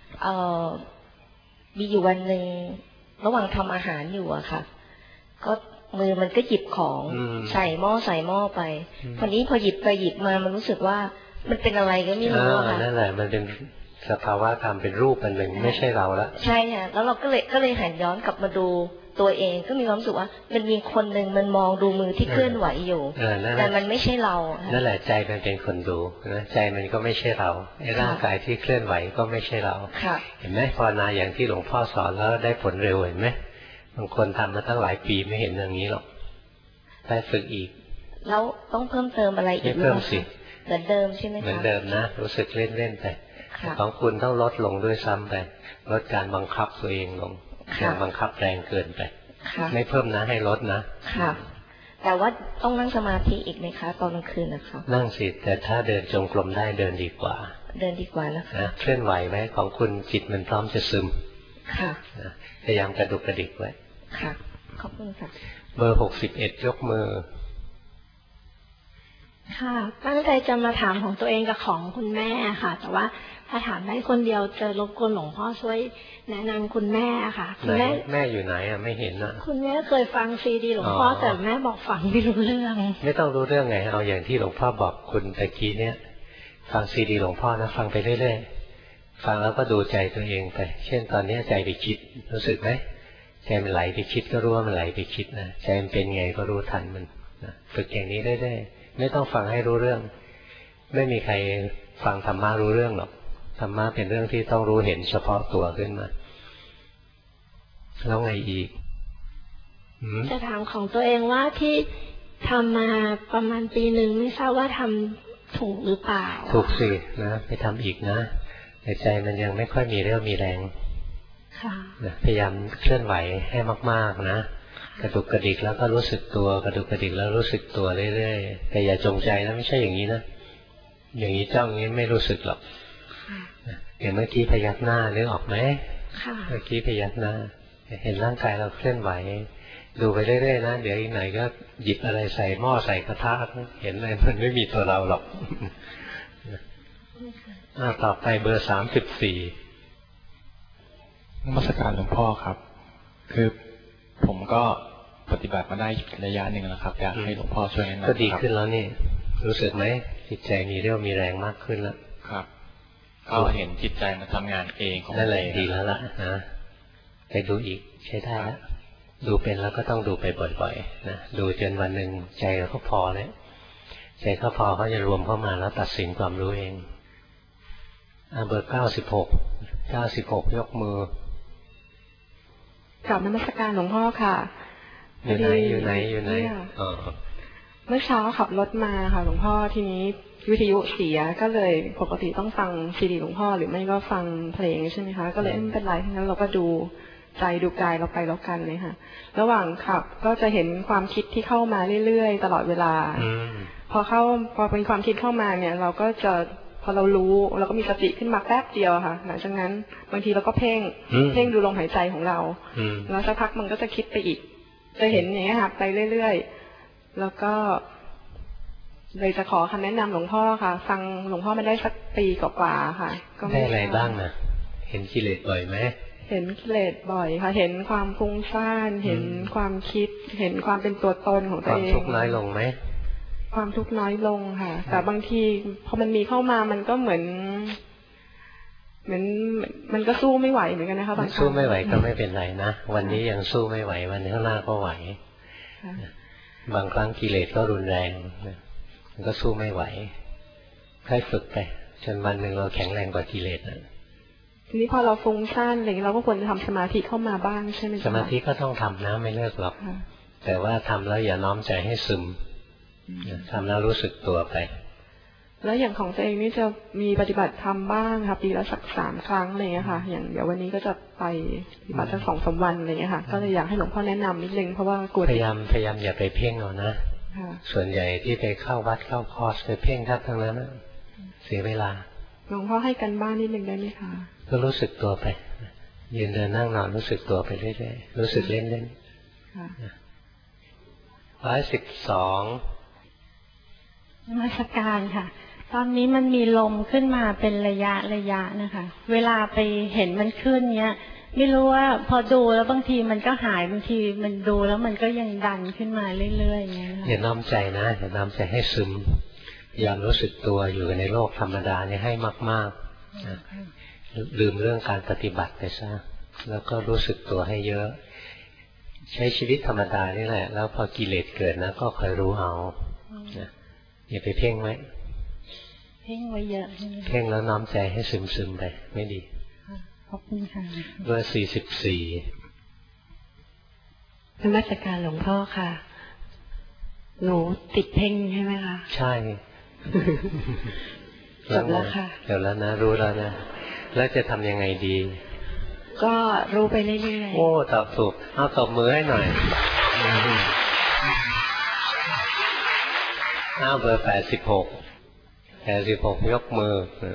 [SPEAKER 14] มีอยู่วันหนึ่งระหว่างทำอาหารอยู่อะค่ะก็มือมันก็หยิบของใส่หม้อไปพอหยิบไปหยิบมามันรู้สึกว่ามันเป็นอะไรก็ไม่รู้ค่ะ
[SPEAKER 1] นั่นแหละมันเป็นสภาวะธรรมเป็นรูปอันหนึ่งไม่ใช่เราละ
[SPEAKER 14] ใช่ค่ะแล้วเราก็เลยหันย้อนกลับมาดูตัวเองก็มีความรู้สึกว่ามันมีคนหนึ่งมันมองดูมือที่เคลื่อนไหวอยู่แต่มันไม่ใช่เรา
[SPEAKER 1] นั่นแหละใจมันเป็นคนดูนะใจมันก็ไม่ใช่เราไอ้ร่างกายที่เคลื่อนไหวก็ไม่ใช่เราเห็นไหมภาวนาอย่างที่หลวงพ่อสอนแล้วได้ผลเร็วเห็นไหมบางคนทำมาตั้งหลายปีไม่เห็นอย่างนี้หรอกได้ฝึกอีก
[SPEAKER 14] แล้วต้องเพิ่มเติมอะไรอีก
[SPEAKER 1] เพิ่มสิ
[SPEAKER 14] เหมือนเดิมใช่ไหมคะ
[SPEAKER 1] เหมือนเดิมนะรู้สึกเล่นๆไปของคุณต้องลดลงด้วยซ้ำไปลดการบังคับตัวเองลงอย่าบังคับแรงเกินไปไม่เพิ่มนะให้ลดนะ
[SPEAKER 14] ค่ะแต่ว่าต้องนั่งสมาธิอีกไหมคะตอนกลางคืนนะคะ
[SPEAKER 1] นั่งสิแต่ถ้าเดินจงกรมได้เดินดีกว่า
[SPEAKER 14] นะคะ
[SPEAKER 1] เคลื่อนไหวไว้ของคุณจิตมันพร้อมจะซึม
[SPEAKER 14] ค่ะ
[SPEAKER 1] พยายามกระดุกกระดิกไว้
[SPEAKER 14] ค่ะขอบคุณค่ะ
[SPEAKER 1] เบอร์61ยกมือ
[SPEAKER 15] ค่ะตั้งใจจะมาถามของตัวเองกับของคุณแม่ค่ะแต่ว่าถ้าถามได้คนเดียวจะรบกวนหลวงพ่อช่วยแนะนำคุณแม่ค่ะคุณ
[SPEAKER 1] แม่อยู่ไหนไม่เห็นนะ
[SPEAKER 15] คุณแม่เคยฟังซีดีหลวงพ่อแต่แม่บอกฟังไม่รู้เรื่อง
[SPEAKER 1] ไม่ต้องรู้เรื่องไงเอาอย่างที่หลวงพ่อบอกคุณตะกี้เนี่ยฟังซีดีหลวงพ่อนะฟังไปเรื่อยๆฟังแล้วก็ดูใจตัวเองไปเช่นตอนนี้ใจไปคิดรู้สึกไหมใจมันไหลไปคิดก็รู้ว่ามันไหลไปคิดนะใจมันเป็นไงก็รู้ทันมันฝึกอย่างนี้เรื่อยๆไม่ต้องฟังให้รู้เรื่องไม่มีใครฟังธรรมะรู้เรื่องหรอกธรรมะเป็นเรื่องที่ต้องรู้เห็นเฉพาะตัวขึ้นมาแล้วไงอีก
[SPEAKER 15] จะถามของตัวเองว่าที่ทำมาประมาณปีหนึ่งไม่ทราบว่าทำถูกหรือเปล่า
[SPEAKER 1] ถูกสินะไปทำอีกนะแต่ใจมันยังไม่ค่อยมีเรี่ยวมีแรงพยายามเคลื่อนไหวให้มากๆนะกระดุกกระดิกแล้วก็รู้สึกตัวกระดุกกระดิกแล้วรู้สึกตัวเรื่อยๆแต่อย่าจงใจนะไม่ใช่อย่างนี้นะอย่างนี้จ้องอย่างนี้ไม่รู้สึกหรอกอย่างเมื่อกี้พยักหน้านึกออกไหมเมื่อกี้พยักหน้าเห็นร่างกายเราเคลื่อนไหวดูไปเรื่อยๆนะเดี๋ยวอีกหน่อยก็หยิบอะไรใส่หม้อใส่กระทะเห็นอะไรมันไม่มีตัวเราหรอกต่อไปเบอร์34
[SPEAKER 3] นมัสการหลวงพ่อครับคือผมก็ปฏิบัติมาได้ระยะหนึ่งแล้วครับอยากให้หลวงพ่อช่วยแนะนำ
[SPEAKER 1] ก็ดีขึ้นแล้วนี่รู้สึกไหมจิตใจมีเรี่ยวมีแรงมากขึ้นแล้ว
[SPEAKER 3] ครับก็เห็นจิตใจมันทำงานเองของ
[SPEAKER 1] นั่นแหละดีแล้วล่ะนะไปดูอีกใช้ได้แล้วดูเป็นแล้วก็ต้องดูไปบ่อยๆนะดูจนวันหนึ่งใจเขาพอแล้วใจเขาพอเขาจะรวมเข้ามาแล้วตัดสินความรู้เองเบอร์96ยกมื
[SPEAKER 13] อกราบนมัสการหลวงพ่อค่ะ
[SPEAKER 1] อยู่ไหน
[SPEAKER 13] เมื่อเช้าขับรถมาค่ะหลวงพ่อทีนี้วิทยุเสียก็เลยปกติต้องฟังซีดีหลวงพ่อหรือไม่ก็ฟังเพลงใช่ไหมคะก็เลยไม่เป็นไรทั้งนั้นเราก็ดูใจดูกายเราไปแล้วกันเลยค่ะระหว่างขับก็จะเห็นความคิดที่เข้ามาเรื่อยๆตลอดเวลาพอเป็นความคิดเข้ามาเนี่ยเราก็จะพอเรารู้เราก็มีสติขึ้นมาแป๊บเดียวค่ะหลังจากนั้นบางทีเราก็เพ่งดูลมหายใจของเราแล้วสักพักมันก็จะคิดไปอีกจะเห็นอย่างนี้ค่ะไปเรื่อยๆแล้วก็เลยจะขอคำแนะนำหลวงพ่อค่ะฟังหลวงพ่อมาได้สักปีกว่าๆค่ะ
[SPEAKER 1] ก็ได้อะไรบ้างนะเห็นกิเลสบ่อยไหม
[SPEAKER 13] เห็นกิเลสบ่อยค่ะเห็นความฟุ้งซ่านเห็นความคิดเห็นความเป็นตัวตนของตัวเอง
[SPEAKER 1] ความทุกข์น้อยลงไหม
[SPEAKER 13] ความทุกข์น้อยลงค่ะแต่บางทีพอมันมีเข้ามามันก็เหมือนมันก็สู้ไม่ไหวเหมือนกันนะคะบางครั้ง
[SPEAKER 1] สู้ไม่ไหวก็ไม่เป็นไรนะวันนี้ยังสู้ไม่ไหววันข้างหน้าก็ไหวบางครั้งกิเลสก็รุนแรงมันก็สู้ไม่ไหวค่อยฝึกไปจนวันหนึ่งเราแข็งแรงกว่ากิเลส
[SPEAKER 13] ทีนี้พอเราฟุ้งซ่านอะไรเราก็ควรจะทำสมาธิเข้ามาบ้างใช่ไหม
[SPEAKER 1] สมาธิก็ต้องทำนะไม่เลิกหรอกแต่ว่าทำแล้วอย่าน้อมใจให้ซึมทำแล้วรู้สึกตัวไป
[SPEAKER 13] แล้วอย่างของตัวเองนี่จะมีปฏิบัติธรรมบ้างค่ะปีละสัก3 ครั้งอะไรเงี้ยค่ะอย่างเดี๋ยววันนี้ก็จะไปปฏิบัติสัก2-3 วันอะไรเงี้ยค่ะก็เลยอยากให้หลวงพ่อแนะนำนิดนึงเพราะว่ากลัว
[SPEAKER 1] พยายามอย่าไปเพ่งเอานะส่วนใหญ่ที่ไปเข้าวัดเข้าคอร์สไปเพ่งทั้งนั้นเสียเวลา
[SPEAKER 13] หลวงพ่อให้กันบ้านนิดนึงได้ไหมคะ
[SPEAKER 1] ก็รู้สึกตัวไปยืนเดินนั่งนอนรู้สึกตัวไปเรื่อยๆรู้สึกเล่น112
[SPEAKER 9] นมัสการค่ะตอนนี้มันมีลมขึ้นมาเป็นระยะนะคะเวลาไปเห็นมันขึ้นเนี้ยไม่รู้ว่าพอดูแล้วบางทีมันก็หายบางทีมันดูแล้วมันก็ยังดันขึ้นมาเรื่อยๆเงี้ย
[SPEAKER 1] อย่าน้อมใจนะอย่าน้อมใจให้ซึมอย่ารู้สึกตัวอยู่ในโลกธรรมดาเนี่ยให้มากๆลืมเรื่องการปฏิบัติไปซะแล้วก็รู้สึกตัวให้เยอะใช้ชีวิตธรรมดานี่แหละแล้วพอกิเลสเกิดนะก็คอยรู้เอาอย่าไปเพ่งไว้
[SPEAKER 9] เพ่งไว้เยอะ
[SPEAKER 1] เพ่งแล้วน้อมใจให้ซึมๆไปไม่ดี
[SPEAKER 9] ขอบคุณค่ะ
[SPEAKER 1] เบอร์44
[SPEAKER 7] นมัสการหลวงพ่อค่ะหนูติดเพ่งใช่ไหมคะ
[SPEAKER 1] ใช่
[SPEAKER 7] จบแล้วค่ะ
[SPEAKER 1] เดี๋ยวแล้วนะรู้แล้วนะแล้วจะทำยังไงดี
[SPEAKER 7] ก็รู้ไปเรื่อยๆ
[SPEAKER 1] โอ้ตอบถูกเอาตบมือให้หน่อยเบอร์86ยกมือ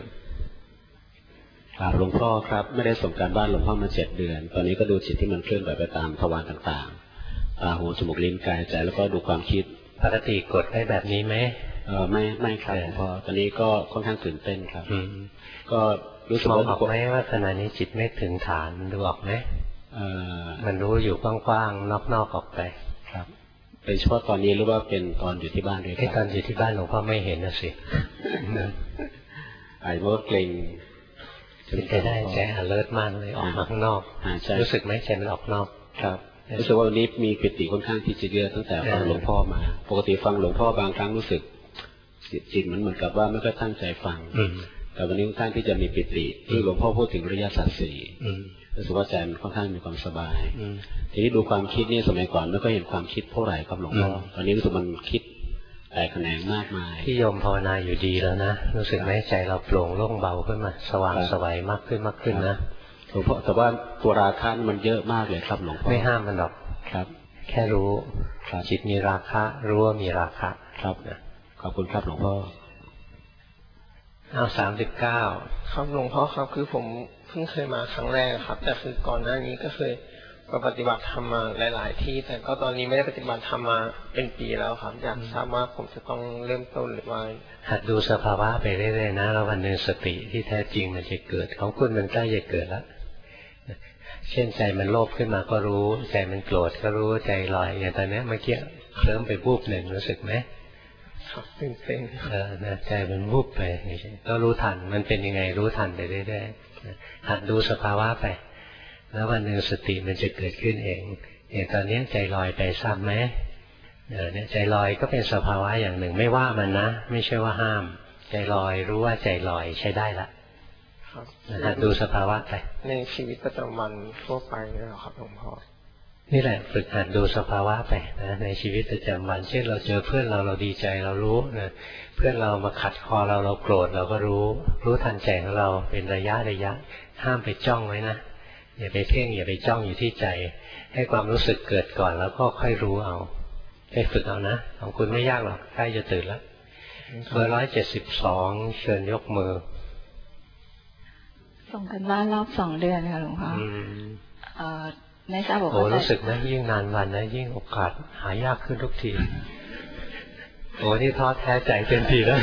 [SPEAKER 16] หลวงพ่อครับไม่ได้ส่งการบ้านหลวงพ่อมา7 เดือนตอนนี้ก็ดูจิตที่มันเคลื่อนไหวไปตามทวารต่างๆตาหูจมูกลิ้นกายใจแล้วก็ดูความคิด
[SPEAKER 1] ปกติกดได้แบบนี้ไหม
[SPEAKER 16] ไม่ครับหลวงพ่อตอนนี้ก็ค่อนข้างตื่นเต้นครับก็รู้สึก
[SPEAKER 1] มอง
[SPEAKER 16] ว่า
[SPEAKER 1] ออกไหมว่าขณะนี้จิตไม่ถึงฐานดูออกไหมมันรู้อยู่กว้างๆนอกๆออกไป
[SPEAKER 16] ครับเป็นเฉพาะตอนนี้หรือว่าเป็นตอนอยู่ที่บ้านด้วย
[SPEAKER 1] ตอนอยู่ที่บ้านหลวงพ่อไม่เห็นนะสิ
[SPEAKER 16] ไอ้เมื่อเกรง
[SPEAKER 1] ใจได้ใจ alert มากเลยออกมาข้างนอกรู้สึกไหมใจมันออกนอก
[SPEAKER 16] ครับรู้สึกว่าวันนี้มีปิติค่อนข้างที่จะเยอะตั้งแต่ฟังหลวงพ่อมาปกติฟังหลวงพ่อบางครั้งรู้สึกจิตมันเหมือนกับว่าไม่ค่อยตั้งใจฟังแต่วันนี้ค่อนข้างที่จะมีปิติที่หลวงพ่อพูดถึงอริยสัจสี่รู้สึกว่าใจมันค่อนข้างมีความสบายทีนี้ดูความคิดนี่สมัยก่อนไม่ค่อยเห็นความคิดเท่าไหร่ครับหลวงพ่อตอนนี้รู้สึกมันคิดแตกแขนงมากมาย
[SPEAKER 1] ที่โยมภาวนาอยู่ดีแล้วนะรู้สึกไหมใจเราโปร่งโล่งเบาขึ้นมาสว่างสวัยมากขึ้นนะ
[SPEAKER 16] หลวงพ่อแต่ว่าตัวราคะมันเยอะมากเลยครับหลวงพ่อ
[SPEAKER 1] ไม่ห้ามมันหรอก
[SPEAKER 16] ครับ
[SPEAKER 1] แค่รู้จิตมีราคะรู้ว่ามีราคะ
[SPEAKER 16] ครับขอบคุณครับหลวงพ่อ
[SPEAKER 1] 39
[SPEAKER 8] ครับหลวงพ่อครับคือผมเพิ่งเคยมาครั้งแรกครับแต่คือก่อนหน้านี้ก็เคยปฏิบัติธรรมมาหลายๆที่แต่ก็ตอนนี้ไม่ได้ปฏิบัติธรรมมาเป็นปีแล้วครับอยากทราบว่าผมจะต้องเริ่มต้นหรือว่า
[SPEAKER 1] หัดดูสภาวะไปเรื่อยๆนะแล้ววันหนึ่งสติที่แท้จริงมันจะเกิดของคุณมันใกล้จะเกิดแล้วเช่นใจมันโลภขึ้นมาก็รู้ใจมันโกรธก็รู้ใจลอยอย่างตอนนี้เมื่อกี้เคลิ้มไปวูบหนึ่งรู้สึกไหม
[SPEAKER 8] ครับเป็น
[SPEAKER 1] นะใจมันวูบไปก็รู้ทันมันเป็นยังไงรู้ทันไปเรื่อยๆหัดดูสภาวะไปแล้ววันหนึ่งสติมันจะเกิดขึ้นเองอย่างตอนนี้ใจลอยไปทราบไหมเนี่ยใจลอยก็เป็นสภาวะอย่างหนึ่งไม่ว่ามันนะไม่ใช่ว่าห้ามใจลอยรู้ว่าใจลอยใช้ได้ละหัดดูสภาวะไป
[SPEAKER 8] ในชีวิตประจำวันทั่วไปนี่แหละครับหลวงพ่อ
[SPEAKER 1] นี่แหละฝึกหัดดูสภาวะไปนะในชีวิตประจำวันเช่นเราเจอเพื่อนเราดีใจเรารู้นะเพื่อนเรามาขัดคอเราโกรธเราก็รู้ทันใจของเราเป็นระยะห้ามไปจ้องไว้นะอย่าไปเพ่งอย่าไปจ้องอยู่ที่ใจให้ความรู้สึกเกิดก่อนแล้วก็ค่อยรู้เอาไปฝึกเอานะของคุณไม่ยากหรอกใกล้จะตื่นแล้วเบอร์172เชิญยกมือ
[SPEAKER 7] ส่งกันบ้านรอบ2 เดือนค่ะหลวงพ่อไม่ทราบบอก
[SPEAKER 1] ว่ารู้สึกไหมยิ่งนานวันนะยิ่งโอกาสหายากขึ้นทุกทีโอ้นี่ท้อแท้ใจเต็มทีแล้ว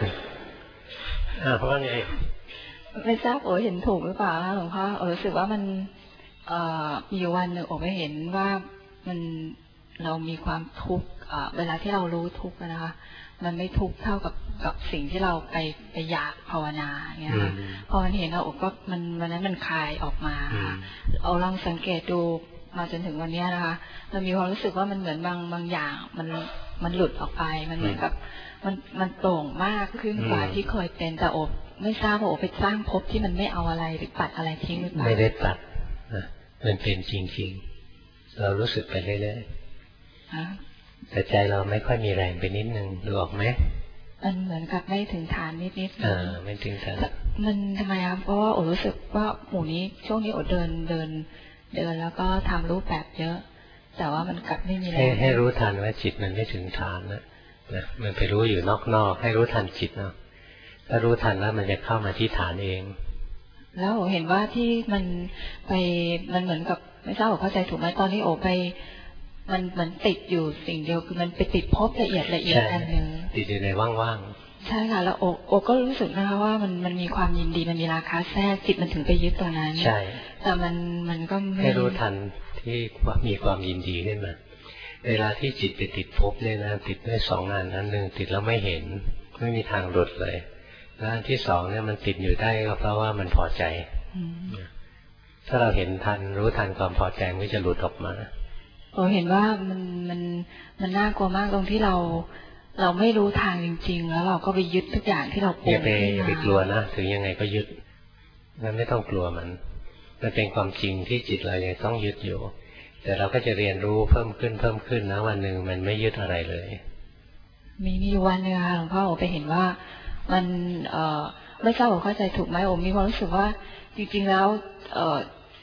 [SPEAKER 1] เพราะว่าไง
[SPEAKER 7] ไม่ทราบโอเห็นถูกหรือเปล่าหลวงพ่อรู้สึกว่ามันมีอยู่วันหนึ่งโอไม่เห็นว่ามันเรามีความทุกข์เวลาที่เรารู้ทุกข์นะคะมันไม่ทุกข์เท่ากับสิ่งที่เราไปอยากภาวนาเนี่ยพอมันเห็นเราก็มันวันนั้นมันคลายออกมาเอาลองสังเกตดูมาจนถึงวันนี้นะคะเรามีความรู้สึกว่ามันเหมือนบางอย่างมันหลุดออกไปมันเหมือนกับมันโปร่งมากขึ้นกว่าที่เคยเป็นแต่โอไม่ทราบว่าโอไปสร้างภพที่มันไม่เอาอะไรหรือปัดอะไรทิ้งหรือเปล่า
[SPEAKER 1] ไม่ได้ตัดมันเป็นจริงๆเรารู้สึกไปเรื่อยๆแต่ใจเราไม่ค่อยมีแรงไปนิดนึงดูออกไหม
[SPEAKER 7] มันเหมือนกับไม่ถึงฐานนิด
[SPEAKER 1] ไม่ถึงฐาน
[SPEAKER 7] มันทำไมครับเพราะว่าโอรู้สึกว่าหมู่นี้ช่วงนี้โอเดินแล้วก็ทำรูปแบบเยอะแต่ว่ามันกลับไม่มีแรง
[SPEAKER 1] ให้รู้ทันว่าจิตมันไม่ถึงฐานนะมันไปรู้อยู่นอกให้รู้ทันจิตเนาะถ้ารู้ทันแล้วมันจะเข้ามาที่ฐานเอง
[SPEAKER 7] แล้วโอเห็นว่าที่มันเหมือนกับไม่ทราบว่าเข้าใจถูกไหมตอนนี้โอไปมันติดอยู่สิ่งเดียวคือมันไปติดภพละเอียดอันหนึ่ง
[SPEAKER 1] ติดอยู่ในว่าง
[SPEAKER 7] ๆใช่ค่ะแล้วโอก็รู้สึกนะคะว่ามันมีความยินดีมันมีราคาแทรกจิตมันถึงไปยึดตัวนั้น
[SPEAKER 1] ใช่
[SPEAKER 7] แต่มันก็
[SPEAKER 1] ให้รู้ทันที่มีความยินดีขึ้นมาเวลาที่จิตไปติดภพเนี่ยนะติดด้วย2 อันอันหนึ่งติดแล้วไม่เห็นไม่มีทางหลุดเลยแล้วอันที่2เนี่ยมันติดอยู่ได้ก็เพราะว่ามันพอใจถ้าเราเห็นทันรู้ทันความพอใจมันจะหลุดออกมา
[SPEAKER 7] เห็นว่ามันน่ากลัวมากตรงที่เราไม่รู้ทางจริงๆแล้วเราก็ไปยึดทุกอย่างที่เราปรุง
[SPEAKER 1] อย่าไปกลัวนะถึงยังไงก็ยึดงั้นไม่ต้องกลัวมันเป็นความจริงที่จิตเรายังต้องยึดอยู่แต่เราก็จะเรียนรู้เพิ่มขึ้นนะวันหนึ่งมันไม่ยึดอะไรเลย
[SPEAKER 7] มีวันนึงค่ะหลวงพ่อโอไปเห็นว่ามันไม่ทราบว่าเข้าใจถูกไหมโอมีความรู้สึกว่าจริงๆแล้ว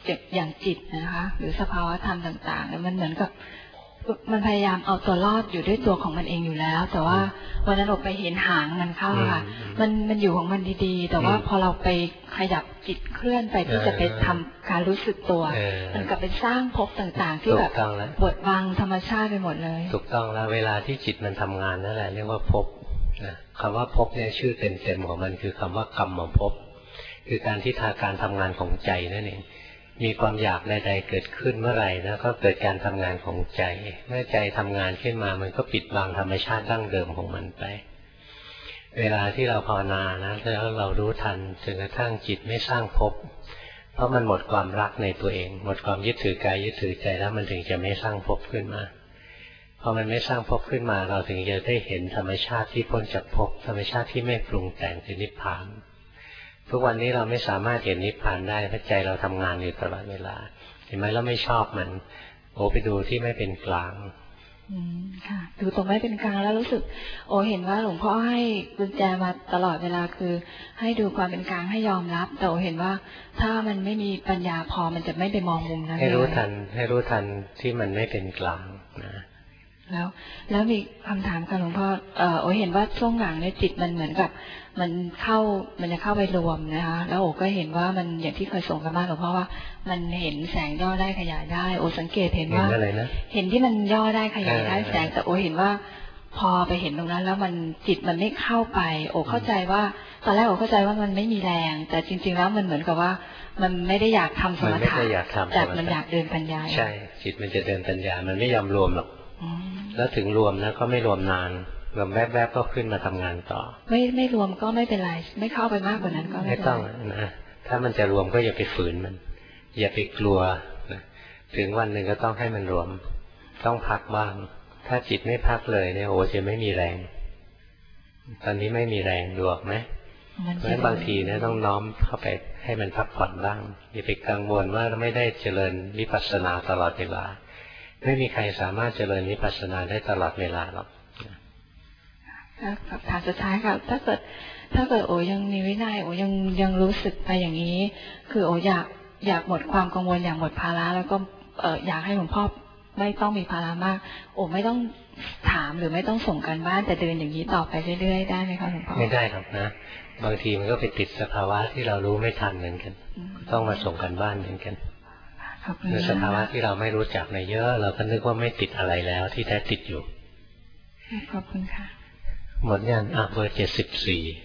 [SPEAKER 7] อย่างจิตนะคะหรือสภาวะธรรมต่างๆเนี่ยมันเหมือนกับมันพยายามเอาตัวรอดอยู่ด้วยตัวของมันเองอยู่แล้วแต่ว่าวันนั้นเราไปเห็นหางมันเข้าค่ะมันอยู่ของมันดีๆแต่ว่าพอเราไปขยับจิตเคลื่อนไปที่จะไปทำการรู้สึกตัวมันกลับไปสร้างภพต่างๆที่แบบบดบังธรรมชาติไปหมดเลย
[SPEAKER 1] ถูกต้องแล้วเวลาที่จิตมันทำงานนั่นแหละเรียกว่าภพคำว่าภพเนี่ยชื่อเต็มๆของมันคือคำว่ากรรมภพคือการที่การทำงานของใจนั่นเองมีความอยากใดๆเกิดขึ้นเมื่อไหร่นะก็เกิดการทำงานของใจเมื่อใจทำงานขึ้นมามันก็ปิดบังธรรมชาติดั้งเดิมของมันไปเวลาที่เราภาวนานะแล้วเรารู้ทันจนกระทั่งจิตไม่สร้างภพเพราะมันหมดความรักในตัวเองหมดความยึดถือกายยึดถือใจแล้วมันถึงจะไม่สร้างภพขึ้นมาพอมันไม่สร้างภพขึ้นมาเราถึงจะได้เห็นธรรมชาติที่พ้นจากภพธรรมชาติที่ไม่ปรุงแต่งคือนิพพานทุกวันนี้เราไม่สามารถเห็นนิพพานได้เพราะใจเราทำงานอยู่ตลอดเวลาเห็นไหมเราไม่ชอบมันไปดูที่ไม่เป็นกลาง
[SPEAKER 7] ค่ะดูตรงไม่เป็นกลางแล้วรู้สึกเห็นว่าหลวงพ่อให้กุญแจมาตลอดเวลาคือให้ดูความเป็นกลางให้ยอมรับแต่เห็นว่าถ้ามันไม่มีปัญญาพอมันจะไม่ไปมองมุมนั้น
[SPEAKER 1] ให้รู้ทันที่มันไม่เป็นกลางนะ
[SPEAKER 7] แล้วมีคำถามค่ะหลวงพ่อเห็นว่าช่วงหลังในจิตมันเหมือนกับมันจะเข้าไปรวมนะคะแล้วก็เห็นว่ามันอย่างที่เคยส่งกันมาหลวงพ่อว่ามันเห็นแสงย่อได้ขยายได้สังเกตเห็นว่าเห็นที่มันย่อได้ขยายได้แสงแต่เห็นว่าพอไปเห็นตรงนั้นแล้วมันจิตมันไม่เข้าไปเข้าใจว่าตอนแรกเข้าใจว่ามันไม่มีแรงแต่จริงๆแล้วมันเหมือนกับว่ามันไม่ได้อยากทำสมถะแต่มันอยากเดินปัญญา
[SPEAKER 1] ใช่จิตมันจะเดินปัญญามันไม่ยอมรวมหรอกแล้วถึงรวมนะก็ไม่รวมนานรวมแวบๆก็ขึ้นมาทำงานต่อ
[SPEAKER 7] ไม่รวมก็ไม่เป็นไรไม่เข้าไปมากกว่านั้นก็
[SPEAKER 1] ไม่ต้องนะถ้ามันจะรวมก็อย่าไปฝืนมันอย่าไปกลัวนะถึงวันหนึ่งก็ต้องให้มันรวมต้องพักบ้างถ้าจิตไม่พักเลยเนี่ยจะไม่มีแรงตอนนี้ไม่มีแรงดูออกไหมเพราะฉะนั้นบางทีเนี่ยต้องน้อมเข้าไปให้มันพักผ่อนบ้างอย่าไปกังวลว่าไม่ได้เจริญวิปัสสนาตลอดเวลาไม่มีใครสามารถเจริญวิปัสสนาได้ตลอดเวลาหรอก
[SPEAKER 7] คำถามสุดท้ายค่ะถ้าเกิดยังมีวินัยยังรู้สึกไปอย่างนี้คืออยากหมดความกังวลอยากหมดภาระแล้วก็อยากให้หลวงพ่อไม่ต้องมีภาระมากไม่ต้องถามหรือไม่ต้องส่งกันบ้านแต่เดินอย่างนี้ต่อไปเรื่อยๆได้ไหมคะหลวงพ่อ
[SPEAKER 1] ไม่ได้หรอกนะบางทีมันก็ไปติดสภาวะที่เรารู้ไม่ทันเหมือนกันต้องมาส่งกันบ้านเหมือนกันในสภาวะที่เราไม่รู้จักในเยอะเราก็นึกว่าไม่ติดอะไรแล้วที่แท้ติดอยู่
[SPEAKER 7] ขอบคุณค่ะ
[SPEAKER 1] หมดยังเบอร์74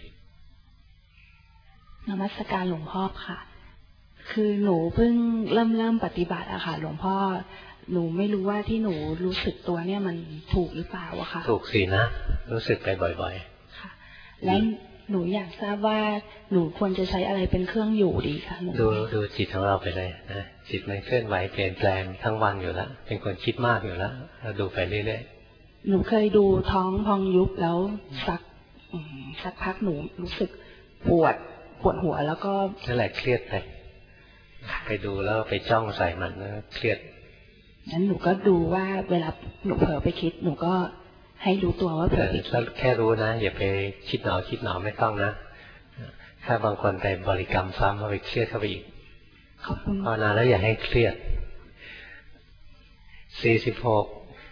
[SPEAKER 17] นมัสการหลวงพ่อค่ะคือหนูเพิ่งเริ่มปฏิบัติอะค่ะหลวงพ่อหนูไม่รู้ว่าที่หนูรู้สึกตัวเนี่ยมันถูกหรือเปล่าอะค่ะ
[SPEAKER 1] ถูกสินะรู้สึกไปบ่อย
[SPEAKER 17] ๆค่ะแล้วหนูอยากทราบว่าหนูควรจะใช้อะไรเป็นเครื่องอยู่ดีคะ
[SPEAKER 1] ดูจิตของเราไปเลยนะจิตมันเคลื่อนไหวเปลี่ยนแปลงทั้งวันอยู่แล้วเป็นคนคิดมากอยู่แล้วเราดูไปเรื่อย
[SPEAKER 17] ๆหนูเคยดูท้องพองยุบแล้วสักพักหนูรู้สึกปวดหัวแล้วก็
[SPEAKER 1] นั่นแหละเครียดไปดูแล้วไปจ้องใส่มันแล้วเครียด
[SPEAKER 17] นั้นหนูก็ดูว่าเวลาหนูเผลอไปคิดหนูก็ให้รู้ตัวว่าเผลอไปคิด
[SPEAKER 1] แค่รู้นะอย่าไปคิดหนอไม่ต้องนะถ้าบางคนไปบริกรรมซ้ำก็ไปเครียดเข้าไปอีกภาวนาแล้วอย่าให้เครียด46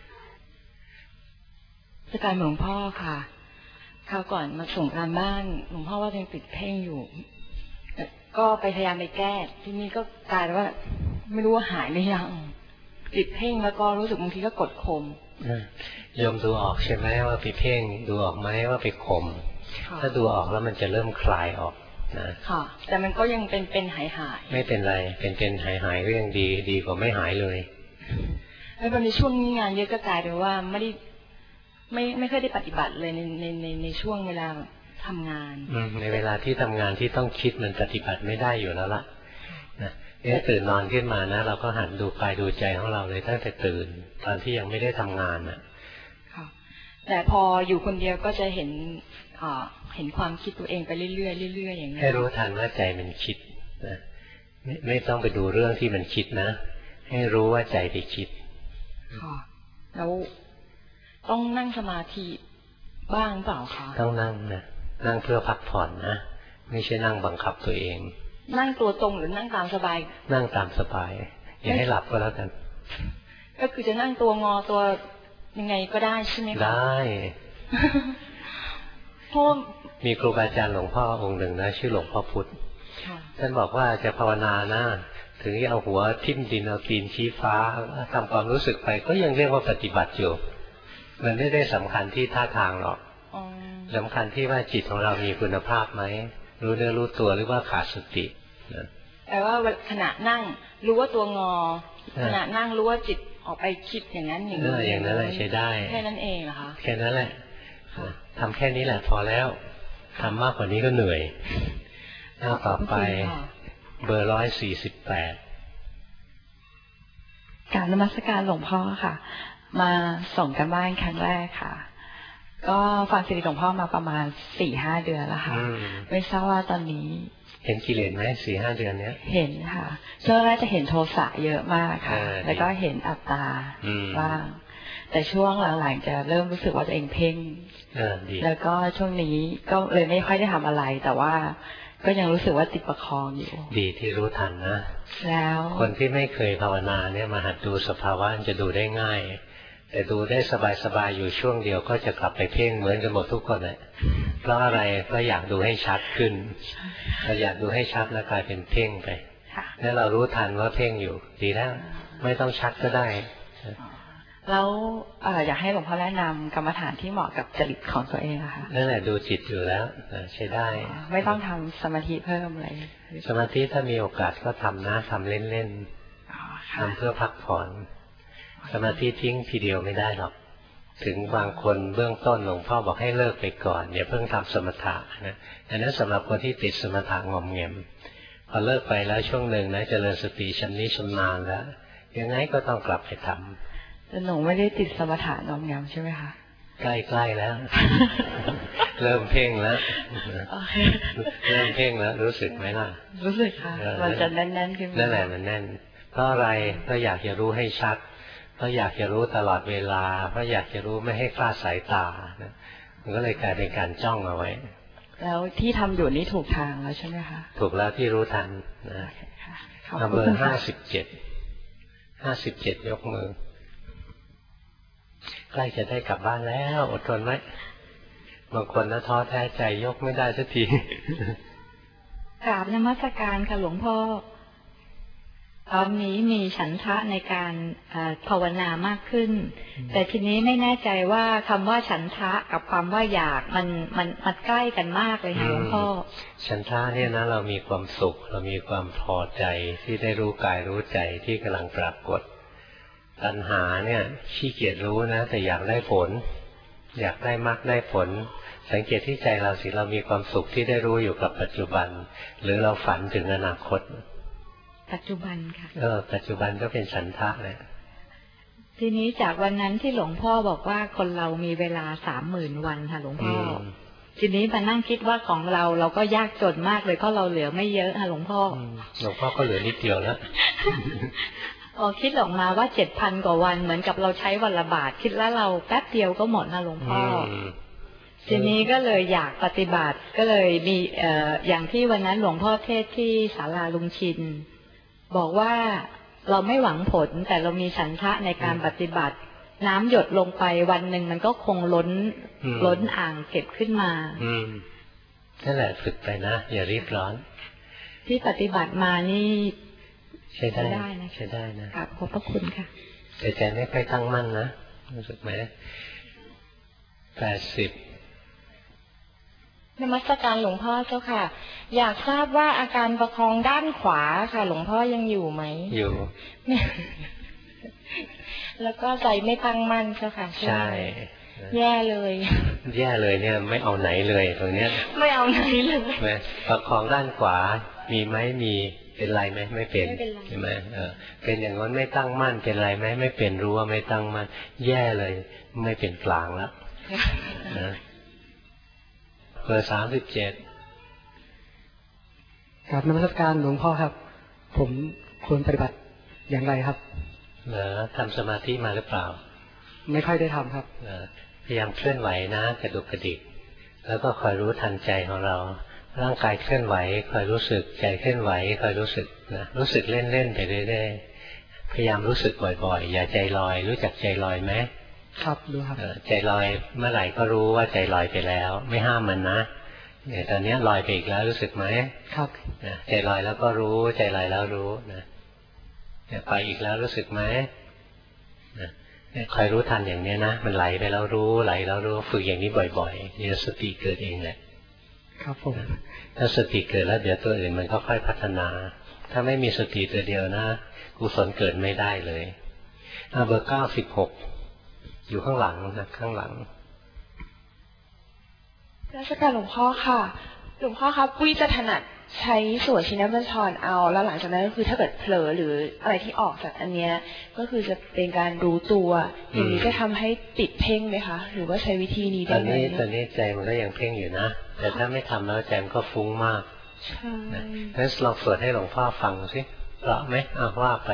[SPEAKER 7] อาจารย์หลวงพ่อค่ะคราวก่อนมาส่งการบ้านหลวงพ่อว่ายังติดเพ่งอยู่ก็พยายามไปแก้ที่นี่ก็กลายว่าไม่รู้ว่าหายหรือยังติดเพ่งแล้วก็รู้สึกบางทีก็กดข่ม
[SPEAKER 1] โยมดูออกใช่ไหมว่าไปเพ่งดูออกไหมว่าไปข่มถ้าดูออกแล้วมันจะเริ่มคลายออกนะ
[SPEAKER 7] ค่ะแต่มันก็ยังเป็นหาย
[SPEAKER 1] ไม่เป็นไรเป็นหายก็ยังดีกว่าไม่หายเลย
[SPEAKER 7] แล้วในช่วงนี้งานเยอะก็กลายเป็นว่าไม่ค่อยได้ปฏิบัติเลยในช่วงเวลาทำงาน
[SPEAKER 1] ในเวลาที่ทำงานที่ต้องคิดมันปฏิบัติไม่ได้อยู่แล้วล่ะนะตื่นนอนขึ้นมานะเราก็หันดูกายดูใจของเราเลยตั้งแต่ตื่นตอนที่ยังไม่ได้ทำงานน่ะ
[SPEAKER 7] แต่พออยู่คนเดียวก็จะเห็นความคิดตัวเองไปเรื่อยๆเรื่อยๆอย่างนี้
[SPEAKER 1] ให้รู้ทันว่าใจมันคิดนะไม่ต้องไปดูเรื่องที่มันคิดนะให้รู้ว่าใจไปคิด
[SPEAKER 7] แล้วต้องนั่งสมาธิบ้างเปล่าคะ
[SPEAKER 1] ต้องนั่งนะนั่งเพื่อพักผ่อนนะไม่ใช่นั่งบังคับตัวเอง
[SPEAKER 18] นั่งตัวตรงหรือนั่งตามสบาย
[SPEAKER 1] นั่งตามสบายอย่าให้หลับก็แล้วกัน
[SPEAKER 18] ก็คือจะนั่งตัวงอตัวยังไงก็ได้ใช่ไหมคะ
[SPEAKER 1] ได้
[SPEAKER 18] เพราะ
[SPEAKER 1] มีครูบาอาจารย์หลวงพ่อองค์หนึ่งนะชื่อหลวงพ่อพุธท่านบอกว่าจะภาวนานะถึงจะเอาหัวทิ่มดินเอาตีนชี้ฟ้าทำความรู้สึกไปก็ยังเรียกว่าปฏิบัติอยู่มันไม่ได้สำคัญที่ท่าทางหรอกสำคัญที่ว่าจิตของเรามีคุณภาพไหมรู้เนื้อรู้ตัวหรือว่าขาดสติ
[SPEAKER 18] แต่ว่าขณะนั่งรู้ว่าตัวงอขณะนั่งรู้ว่าจิตออกไปคิดอย่างนั้นอย่างนี้
[SPEAKER 1] อย่างนั้นแหละใช้ได้
[SPEAKER 18] แค่นั้นเองเหรอคะ
[SPEAKER 1] แค่นั้นแหละทำแค่นี้แหละพอแล้วทำมากกว่านี้ก็เหนื่อยหน้าต่อไปเบอร์148
[SPEAKER 13] การนมัสการหลวงพ่อค่ะมาส่งกันบ้านครั้งแรกค่ะก็ฟังซีดีหลวงพ่อมาประมาณ 4-5 เดือนแล้วค่ะไม่ทราบว่าตอนนี้
[SPEAKER 1] เห็นกิเลสไหม 4-5 เดือนเนี้ย
[SPEAKER 13] เห็นค่ะช่วงแรกจะเห็นโทสะเยอะมากค่ะแล้วก็เห็นอัตตาบ้างแต่ช่วงหลังๆจะเริ่มรู้สึกว่าตัวเองเพ่งแล้วก็ช่วงนี้ก็เลยไม่ค่อยได้ทำอะไรแต่ว่าก็ยังรู้สึกว่าติดประคองอยู่
[SPEAKER 1] ดีที่รู้ทันนะ
[SPEAKER 13] แล้ว
[SPEAKER 1] คนที่ไม่เคยภาวนาเนี่ยมาหัดดูสภาวะจะดูได้ง่ายแต่ดูได้สบายๆอยู่ช่วงเดียวก็จะกลับไปเพ่งเหมือนกันหมดทุกคนแหละเพราะอะไรก็อยากดูให้ชัดขึ้นเราอยากดูให้ชัดแล้วกลายเป็นเพ่งไปแล้วเรารู้ทันว่าเพ่งอยู่ดีแล้วไม่ต้องชัดก็ได้
[SPEAKER 13] แล้วอยากให้หลวงพ่อแนะนำกรรมฐานที่เหมาะกับจริตของตัวเองค่ะ
[SPEAKER 1] นั่นแหละดูจิตอยู่แล้วใช้ได้
[SPEAKER 13] ไม่ต้องทำสมาธิเพิ่มอะไร
[SPEAKER 1] สมาธิถ้ามีโอกาสก็ทำนะทำเล่นๆทำเพื่อพักผ่อนสมาธิทิ้งทีเดียวไม่ได้หรอกถึงบางคนเบื้องต้นหลวงพ่อบอกให้เลิกไปก่อนอย่าเพิ่งทำสมถะนะอันนั้นสำหรับคนที่ติดสมถะงอมเงียมพอเลิกไปแล้วช่วงหนึ่งนะเจริญสติชำนิชำนาญแล้วยังไงก็ต้องกลับไปทำ
[SPEAKER 13] แต่หนูไม่ได้ติดสมถะงอมเงียมใช่ไหมคะ
[SPEAKER 1] ใกล้ๆแล้ว เริ่มเพ่งแล้วเริ่มเพ่งแล้วรู้สึกไหมล่ะ
[SPEAKER 13] รู้สึกค่ะมันจะแน่นๆขึ้น
[SPEAKER 1] นั่นแหละมันแน่นเพราะอะไรก็อยากจะรู้ให้ชัดเพราะอยากจะรู้ตลอดเวลาเพราะอยากจะรู้ไม่ให้คลาดสายตานะมันก็เลยกลายเป็นการจ้องเอาไว้
[SPEAKER 13] แล้วที่ทำอยู่นี้ถูกทางแล้วใช่ไหมคะ
[SPEAKER 1] ถูกแล้วที่รู้ทันนะเบอร์57ยกมือใกล้จะได้กลับบ้านแล้วอดทนไหมบางคนนะท้อแท้ใจยกไม่ได้สักที
[SPEAKER 18] กราบนมัสการค่ะหลวงพ่อตอนนี้มีฉันทะในการภาวนามากขึ้นแต่ทีนี้ไม่แน่ใจว่าคำว่าฉันทะกับความว่าอยากมันใกล้กันมากเลยค่ะหลวงพ่อ
[SPEAKER 1] ฉันทะเนี่ยนะเรามีความสุขเรามีความพอใจที่ได้รู้กายรู้ใจที่กำลังปรากฏตัณหาเนี่ยขี้เกียจรู้นะแต่อยากได้ผลอยากได้มรรคได้ผลสังเกตที่ใจเราสิเรามีความสุขที่ได้รู้อยู่กับปัจจุบันหรือเราฝันถึงอนาคต
[SPEAKER 18] ปัจจุบันค่ะ
[SPEAKER 1] ปัจจุบันก็เป็นฉันทะเลย
[SPEAKER 18] ทีนี้จากวันนั้นที่หลวงพ่อบอกว่าคนเรามีเวลา30,000 วันค่ะหลวงพ่อทีนี้มานั่งคิดว่าของเราก็ยากจนมากเลยเพราะเราเหลือไม่เยอะค่ะหลวงพ่อ
[SPEAKER 1] หลวงพ่อก็เหลือนิดเดียวแล้ว
[SPEAKER 18] คิดออกมาว่า7,000 กว่าวันเหมือนกับเราใช้วันละบาทคิดแล้วเราแป๊บเดียวก็หมดนะหลวงพ่อทีนี้ก็เลยอยากปฏิบัติก็เลยมีอย่างที่วันนั้นหลวงพ่อเทศที่ศาลาลุงชินบอกว่าเราไม่หวังผลแต่เรามีฉันทะในการปฏิบัติน้ำหยดลงไปวันหนึ่งมันก็คงล้นอ่างเก็บขึ้นมา
[SPEAKER 1] นั่นแหละฝึกไปนะอย่ารีบร้อน
[SPEAKER 18] ที่ปฏิบัติมานี่
[SPEAKER 1] ใช้ได้นะใช้ได้นะ
[SPEAKER 18] ขอบพระคุณค่ะ
[SPEAKER 1] แต่ใจไม่ค่อยตั้งมั่นนะรู้สึกไหม80
[SPEAKER 18] นมัสการหลวงพ่อเจ้าค่ะอยากทราบว่าอาการประคองด้านขวาค่ะหลวงพ่อยังอยู่ไหม
[SPEAKER 1] อยู่
[SPEAKER 18] แล้วก็ใจไม่ตั้งมั่นเจ้าค่ะ
[SPEAKER 1] ใช่
[SPEAKER 18] แย่เลย
[SPEAKER 1] แย่เลยเนี่ยไม่เอาไหนเลยตรงเนี้ย
[SPEAKER 18] ไม่เอาไหนเลย
[SPEAKER 1] ประคองด้านขวามีไหมมีเป็นไรไหมไม่เป็นใช่ไหมเป็นอย่างนั้นไม่ตั้งมั่นเป็นไรไหมไม่เป็นรู้ว่าไม่ตั้งมั่นแย่เลยไม่เป็นกลางแล้วนะเบอร์37
[SPEAKER 19] ครับนมัสการหลวงพ่อครับผมควรปฏิบัติอย่างไรครับ
[SPEAKER 1] ทำสมาธิมาหรือเปล่า
[SPEAKER 19] ไม่ค่อยได้ทำครับ
[SPEAKER 1] พยายามเคลื่อนไหวนะกระดุกกระดิกแล้วก็คอยรู้ทันใจของเราร่างกายเคลื่อนไหวคอยรู้สึกใจเคลื่อนไหวคอยรู้สึกนะรู้สึกเล่นๆไปเรื่อยๆพยายามรู้สึกบ่อยๆอย่าใจลอยรู้จักใจลอยไหม
[SPEAKER 19] ครับรู้ครับ
[SPEAKER 1] ใจลอยเมื่อไหร่ก็รู้ว่าใจลอยไปแล้วไม่ห้ามมันนะเนี่ยตอนนี้ลอยไปอีกแล้วรู้สึกไหม
[SPEAKER 19] ครับ
[SPEAKER 1] ใจลอยแล้วก็รู้ใจลอยแล้วรู้นะไปอีกแล้วรู้สึกไหมคอยรู้ทันอย่างนี้นะมันไหลไปแล้วรู้ไหลแล้วรู้ฝึกอย่างนี้บ่อยๆเดี๋ยวสติเกิดเองแหละ
[SPEAKER 19] ครับผม
[SPEAKER 1] ถ้าสติเกิดแล้วเดี๋ยวตัวอื่นมันก็ค่อยพัฒนาถ้าไม่มีสติตัวเดียวนะกุศลเกิดไม่ได้เลยเบอร์96อยู่ข้างหลังนะข้างหลัง
[SPEAKER 7] ราชการหลวงพ่อค่ะหลวงพ่อครับปุ้ยจะถนัดใช้สวดชินบัญชรเอาแล้วหลังจากนั้นก็คือถ้าเกิดเผลอหรืออะไรที่ออกจากอันเนี้ยก็คือจะเป็นการรู้ตัวอย่างนี้จะทำให้ติดเพ่งไหมคะหรือว่าใช้วิธีนี้ได้ไหม
[SPEAKER 1] ตอนนี้ใจมันก็ยังเพ่งอยู่นะแต่ถ้าไม่ทำแล้วใจมันก็ฟุ้งมาก
[SPEAKER 7] ใช่
[SPEAKER 1] งั้นลองสวดให้หลวงพ่อฟังสิเพราะไหมว่าไป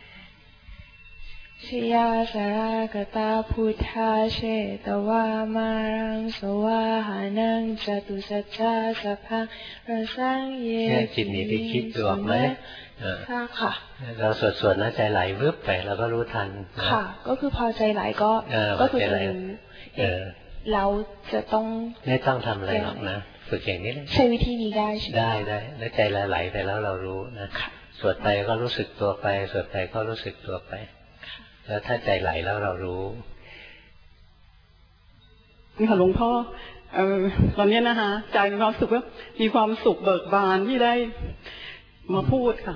[SPEAKER 7] ชยาสารากตาพุทธาเชตวามารังสวาหานังจตุสัจจาสัพพังระสังเย
[SPEAKER 1] จิตหนีไปคิดตัวไหม
[SPEAKER 7] ค่ะ
[SPEAKER 1] เราสวดนะใจไหลวืบไปเราก็รู้ทัน
[SPEAKER 7] ค่ะก็คือพอใจไหลก็คือจะรู้เราจะต้อง
[SPEAKER 1] ไม่ต้องทำอะไรหรอกนะฝึกอย่างนี้เลย
[SPEAKER 7] ใช้วิธีนี้ได้ใช่ไหม
[SPEAKER 1] ได้แล้วใจไหลไปแล้วเรารู้นะสวดไปก็รู้สึกตัวไปสวดไปก็รู้สึกตัวไปแล้วถ้าใจไหลแล้วเรารู้
[SPEAKER 20] ค่ะหลวงพ่อตอนนี้นะคะใจมีความสุขว่ามีความสุขเบิกบานที่ได้มาพูดค่ะ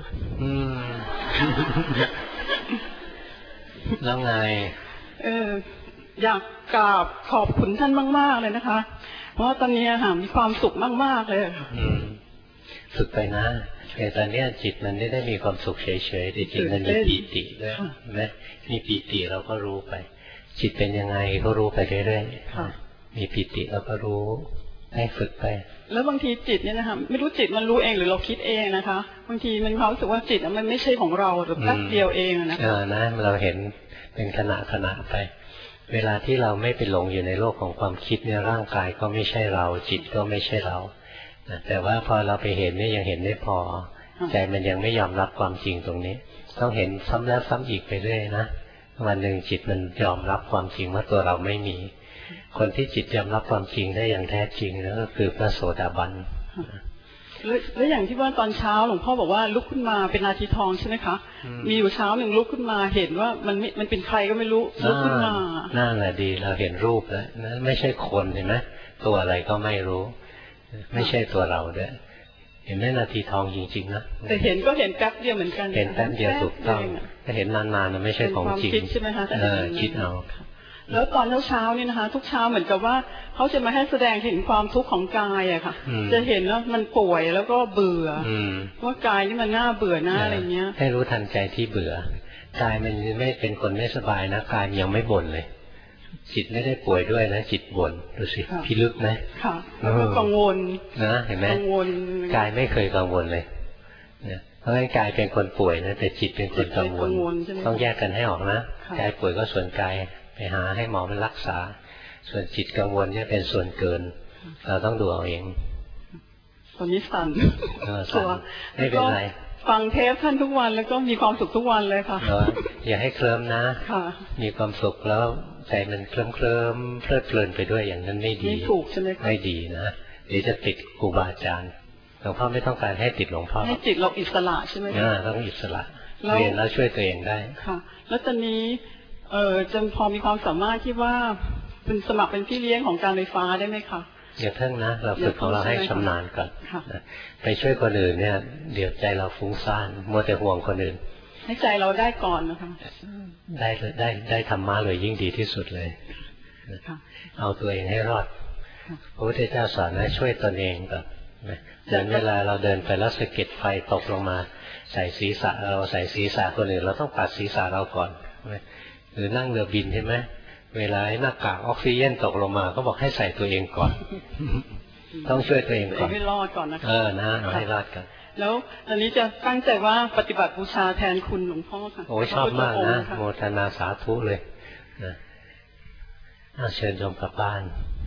[SPEAKER 1] แล้วไง
[SPEAKER 20] อยากกราบขอบคุณท่านมากๆเลยนะคะเพราะตอนนี้ค่ะมีความสุขมากๆเลย
[SPEAKER 1] ฝึกไปนะแต่ตอนนี้จิตมันไม่ได้มีความสุขเฉยๆแต่จิตมันมีปีติด้วยนะมีปีติเราก็รู้ไปจิตเป็นยังไงก็รู้ไปเรื่อยๆมีปีติเราก็รู้ให้ฝึกไป
[SPEAKER 20] แล้วบางทีจิตเนี่ยนะคะไม่รู้จิตมันรู้เองหรือเราคิดเองนะคะบางทีมันความรู้สึกว่าจิตมันไม่ใช่ของเราหรือแป๊บเดียวเองนะคะ
[SPEAKER 1] นะเราเห็นเป็นขณะไปเวลาที่เราไม่ไปหลงอยู่ในโลกของความคิดเนี่ยร่างกายก็ไม่ใช่เราจิตก็ไม่ใช่เราแต่ว่าพอเราไปเห็นเนี่ยยังเห็นไม่พอใจมันยังไม่ยอมรับความจริงตรงนี้ต้องเห็นซ้ำแล้วซ้ำอีกไปเรื่อยนะวันหนึ่งจิตมันยอมรับความจริงว่าตัวเราไม่มีคนที่จิตยอมรับความจริงได้อย่างแท้จริงแล้วก็คือพระโสดาบัน
[SPEAKER 20] แล้วอย่างที่ว่าตอนเช้าหลวงพ่อบอกว่าลุกขึ้นมาเป็นนาทีทองใช่ไหมคะมีอยู่เช้าหนึ่งลุกขึ้นมาเห็นว่ามันเป็นใครก็ไม่รู้ลุกขึ้นมา
[SPEAKER 1] นั่นแหละดีเราเห็นรูปแล้วนั่นไม่ใช่คนเห็นไหมตัวอะไรก็ไม่รู้ไม่ใช่ตัวเราด้วยเห็นไหมนาทีทองจริงๆนะ
[SPEAKER 20] แต่เห็นก็เห็นแป๊บเดียวเหมือนกัน
[SPEAKER 1] เห็นแป๊บเดียวถูกต้องถ้าเห็นนานๆมันไม่ใช่ของจริง
[SPEAKER 20] ใช่ไหมคะ
[SPEAKER 1] คิดเอา
[SPEAKER 20] แล้วตอนเช้าเนี่ยนะคะทุกเช้าเหมือนกับว่าเขาจะมาให้แสดงถึงความทุกข์ของกายอะค่ะจะเห็นว่ามันป่วยแล้วก็เบื่อว่ากายนี่มันน่าเบื่อหน้าอะไรเงี้ย
[SPEAKER 1] ให้รู้ทันใจที่เบื่อกายมันไม่เป็นคนไม่สบายนะกายยังไม่บ่นเลยจิตไม่ได้ป่วยด้วยนะจิตบ่นดูสิพิลึกไหม
[SPEAKER 20] ค่ะแล้วก็กังวล
[SPEAKER 1] นะเห็นไหมกังวลกายไม่เคยกังวลเลยเพราะงั้นกายเป็นคนป่วยนะแต่จิตเป็นคนกังวลต้องแยกกันให้ออกนะกายป่วยก็ส่วนกายไปหาให้หมอมันรักษาส่วนจิตกังวลเนี่ยเป็นส่วนเกินเราต้องดูเอาเอง
[SPEAKER 20] ตอนนี้สั่น
[SPEAKER 1] ตัวไม่เป็นไร
[SPEAKER 20] ฟังเทปท่านทุกวันแล้วก็มีความสุขทุกวันเลยค่ะ
[SPEAKER 1] อย่าให้เคลิ้มนะมีความสุขแล้วใจมันเคลิ้มเพลิดเพลินไปด้วยอย่างนั้นไม่ดี
[SPEAKER 20] ถูกใช่ไหม
[SPEAKER 1] ไม่ดีนะเดี๋ยวจะติดครูบาอาจารย์หลวงพ่อไม่ต้องการให้ติดหลวงพ่อ
[SPEAKER 20] ให้จิตเราอิสระใช่ไหม
[SPEAKER 1] ต้องอิสระเรียนแล้วช่วยตัวเองได้
[SPEAKER 20] ค่ะแล้วตอนนี้จะพอมีความสามารถที่ว่าเป็นสมัครเป็นพี่เลี้ยงของการไฟฟ้าได้ไหมคะ
[SPEAKER 1] อย่าเพิ่งนะเราฝึกของเราให้ชำนาญก่อนไปช่วยคนอื่นเนี่ยเดี๋ยวใจเราฟุ้งซ่านมัวแต่ห่วงคนอื่น
[SPEAKER 20] ให้ใจเราได้ก่อนนะคะ
[SPEAKER 1] ได้ธรรมะเลยยิ่งดีที่สุดเลยเอาตัวเองให้รอดพระพุทธเจ้าสอนนะช่วยตนเองก่อนเหมือนเวลาเราเดินไปแล้วสะเก็ดไฟตกลงมาใส่ศีรษะเราใส่ศีรษะคนอื่นเราต้องปัดศีรษะเราก่อนหรือนั่งเรือบินใช่ไหมเวลาหน้ากากออกซิเจนตกลงมาก็บอกให้ใส่ตัวเองก่อนต้องช่วยตัวเองก่อน
[SPEAKER 20] ให้รอดก่อนนะคะ
[SPEAKER 1] นะให้รอดก่อน
[SPEAKER 20] แล้วอันนี้จะตั้งใจว่าปฏิบัติบูชาแทนคุณหลวงพ่อค่ะ
[SPEAKER 1] โอ้ชอบมากนะโมทนาสาธุเลยนะเชิญโยมกลับบ้าน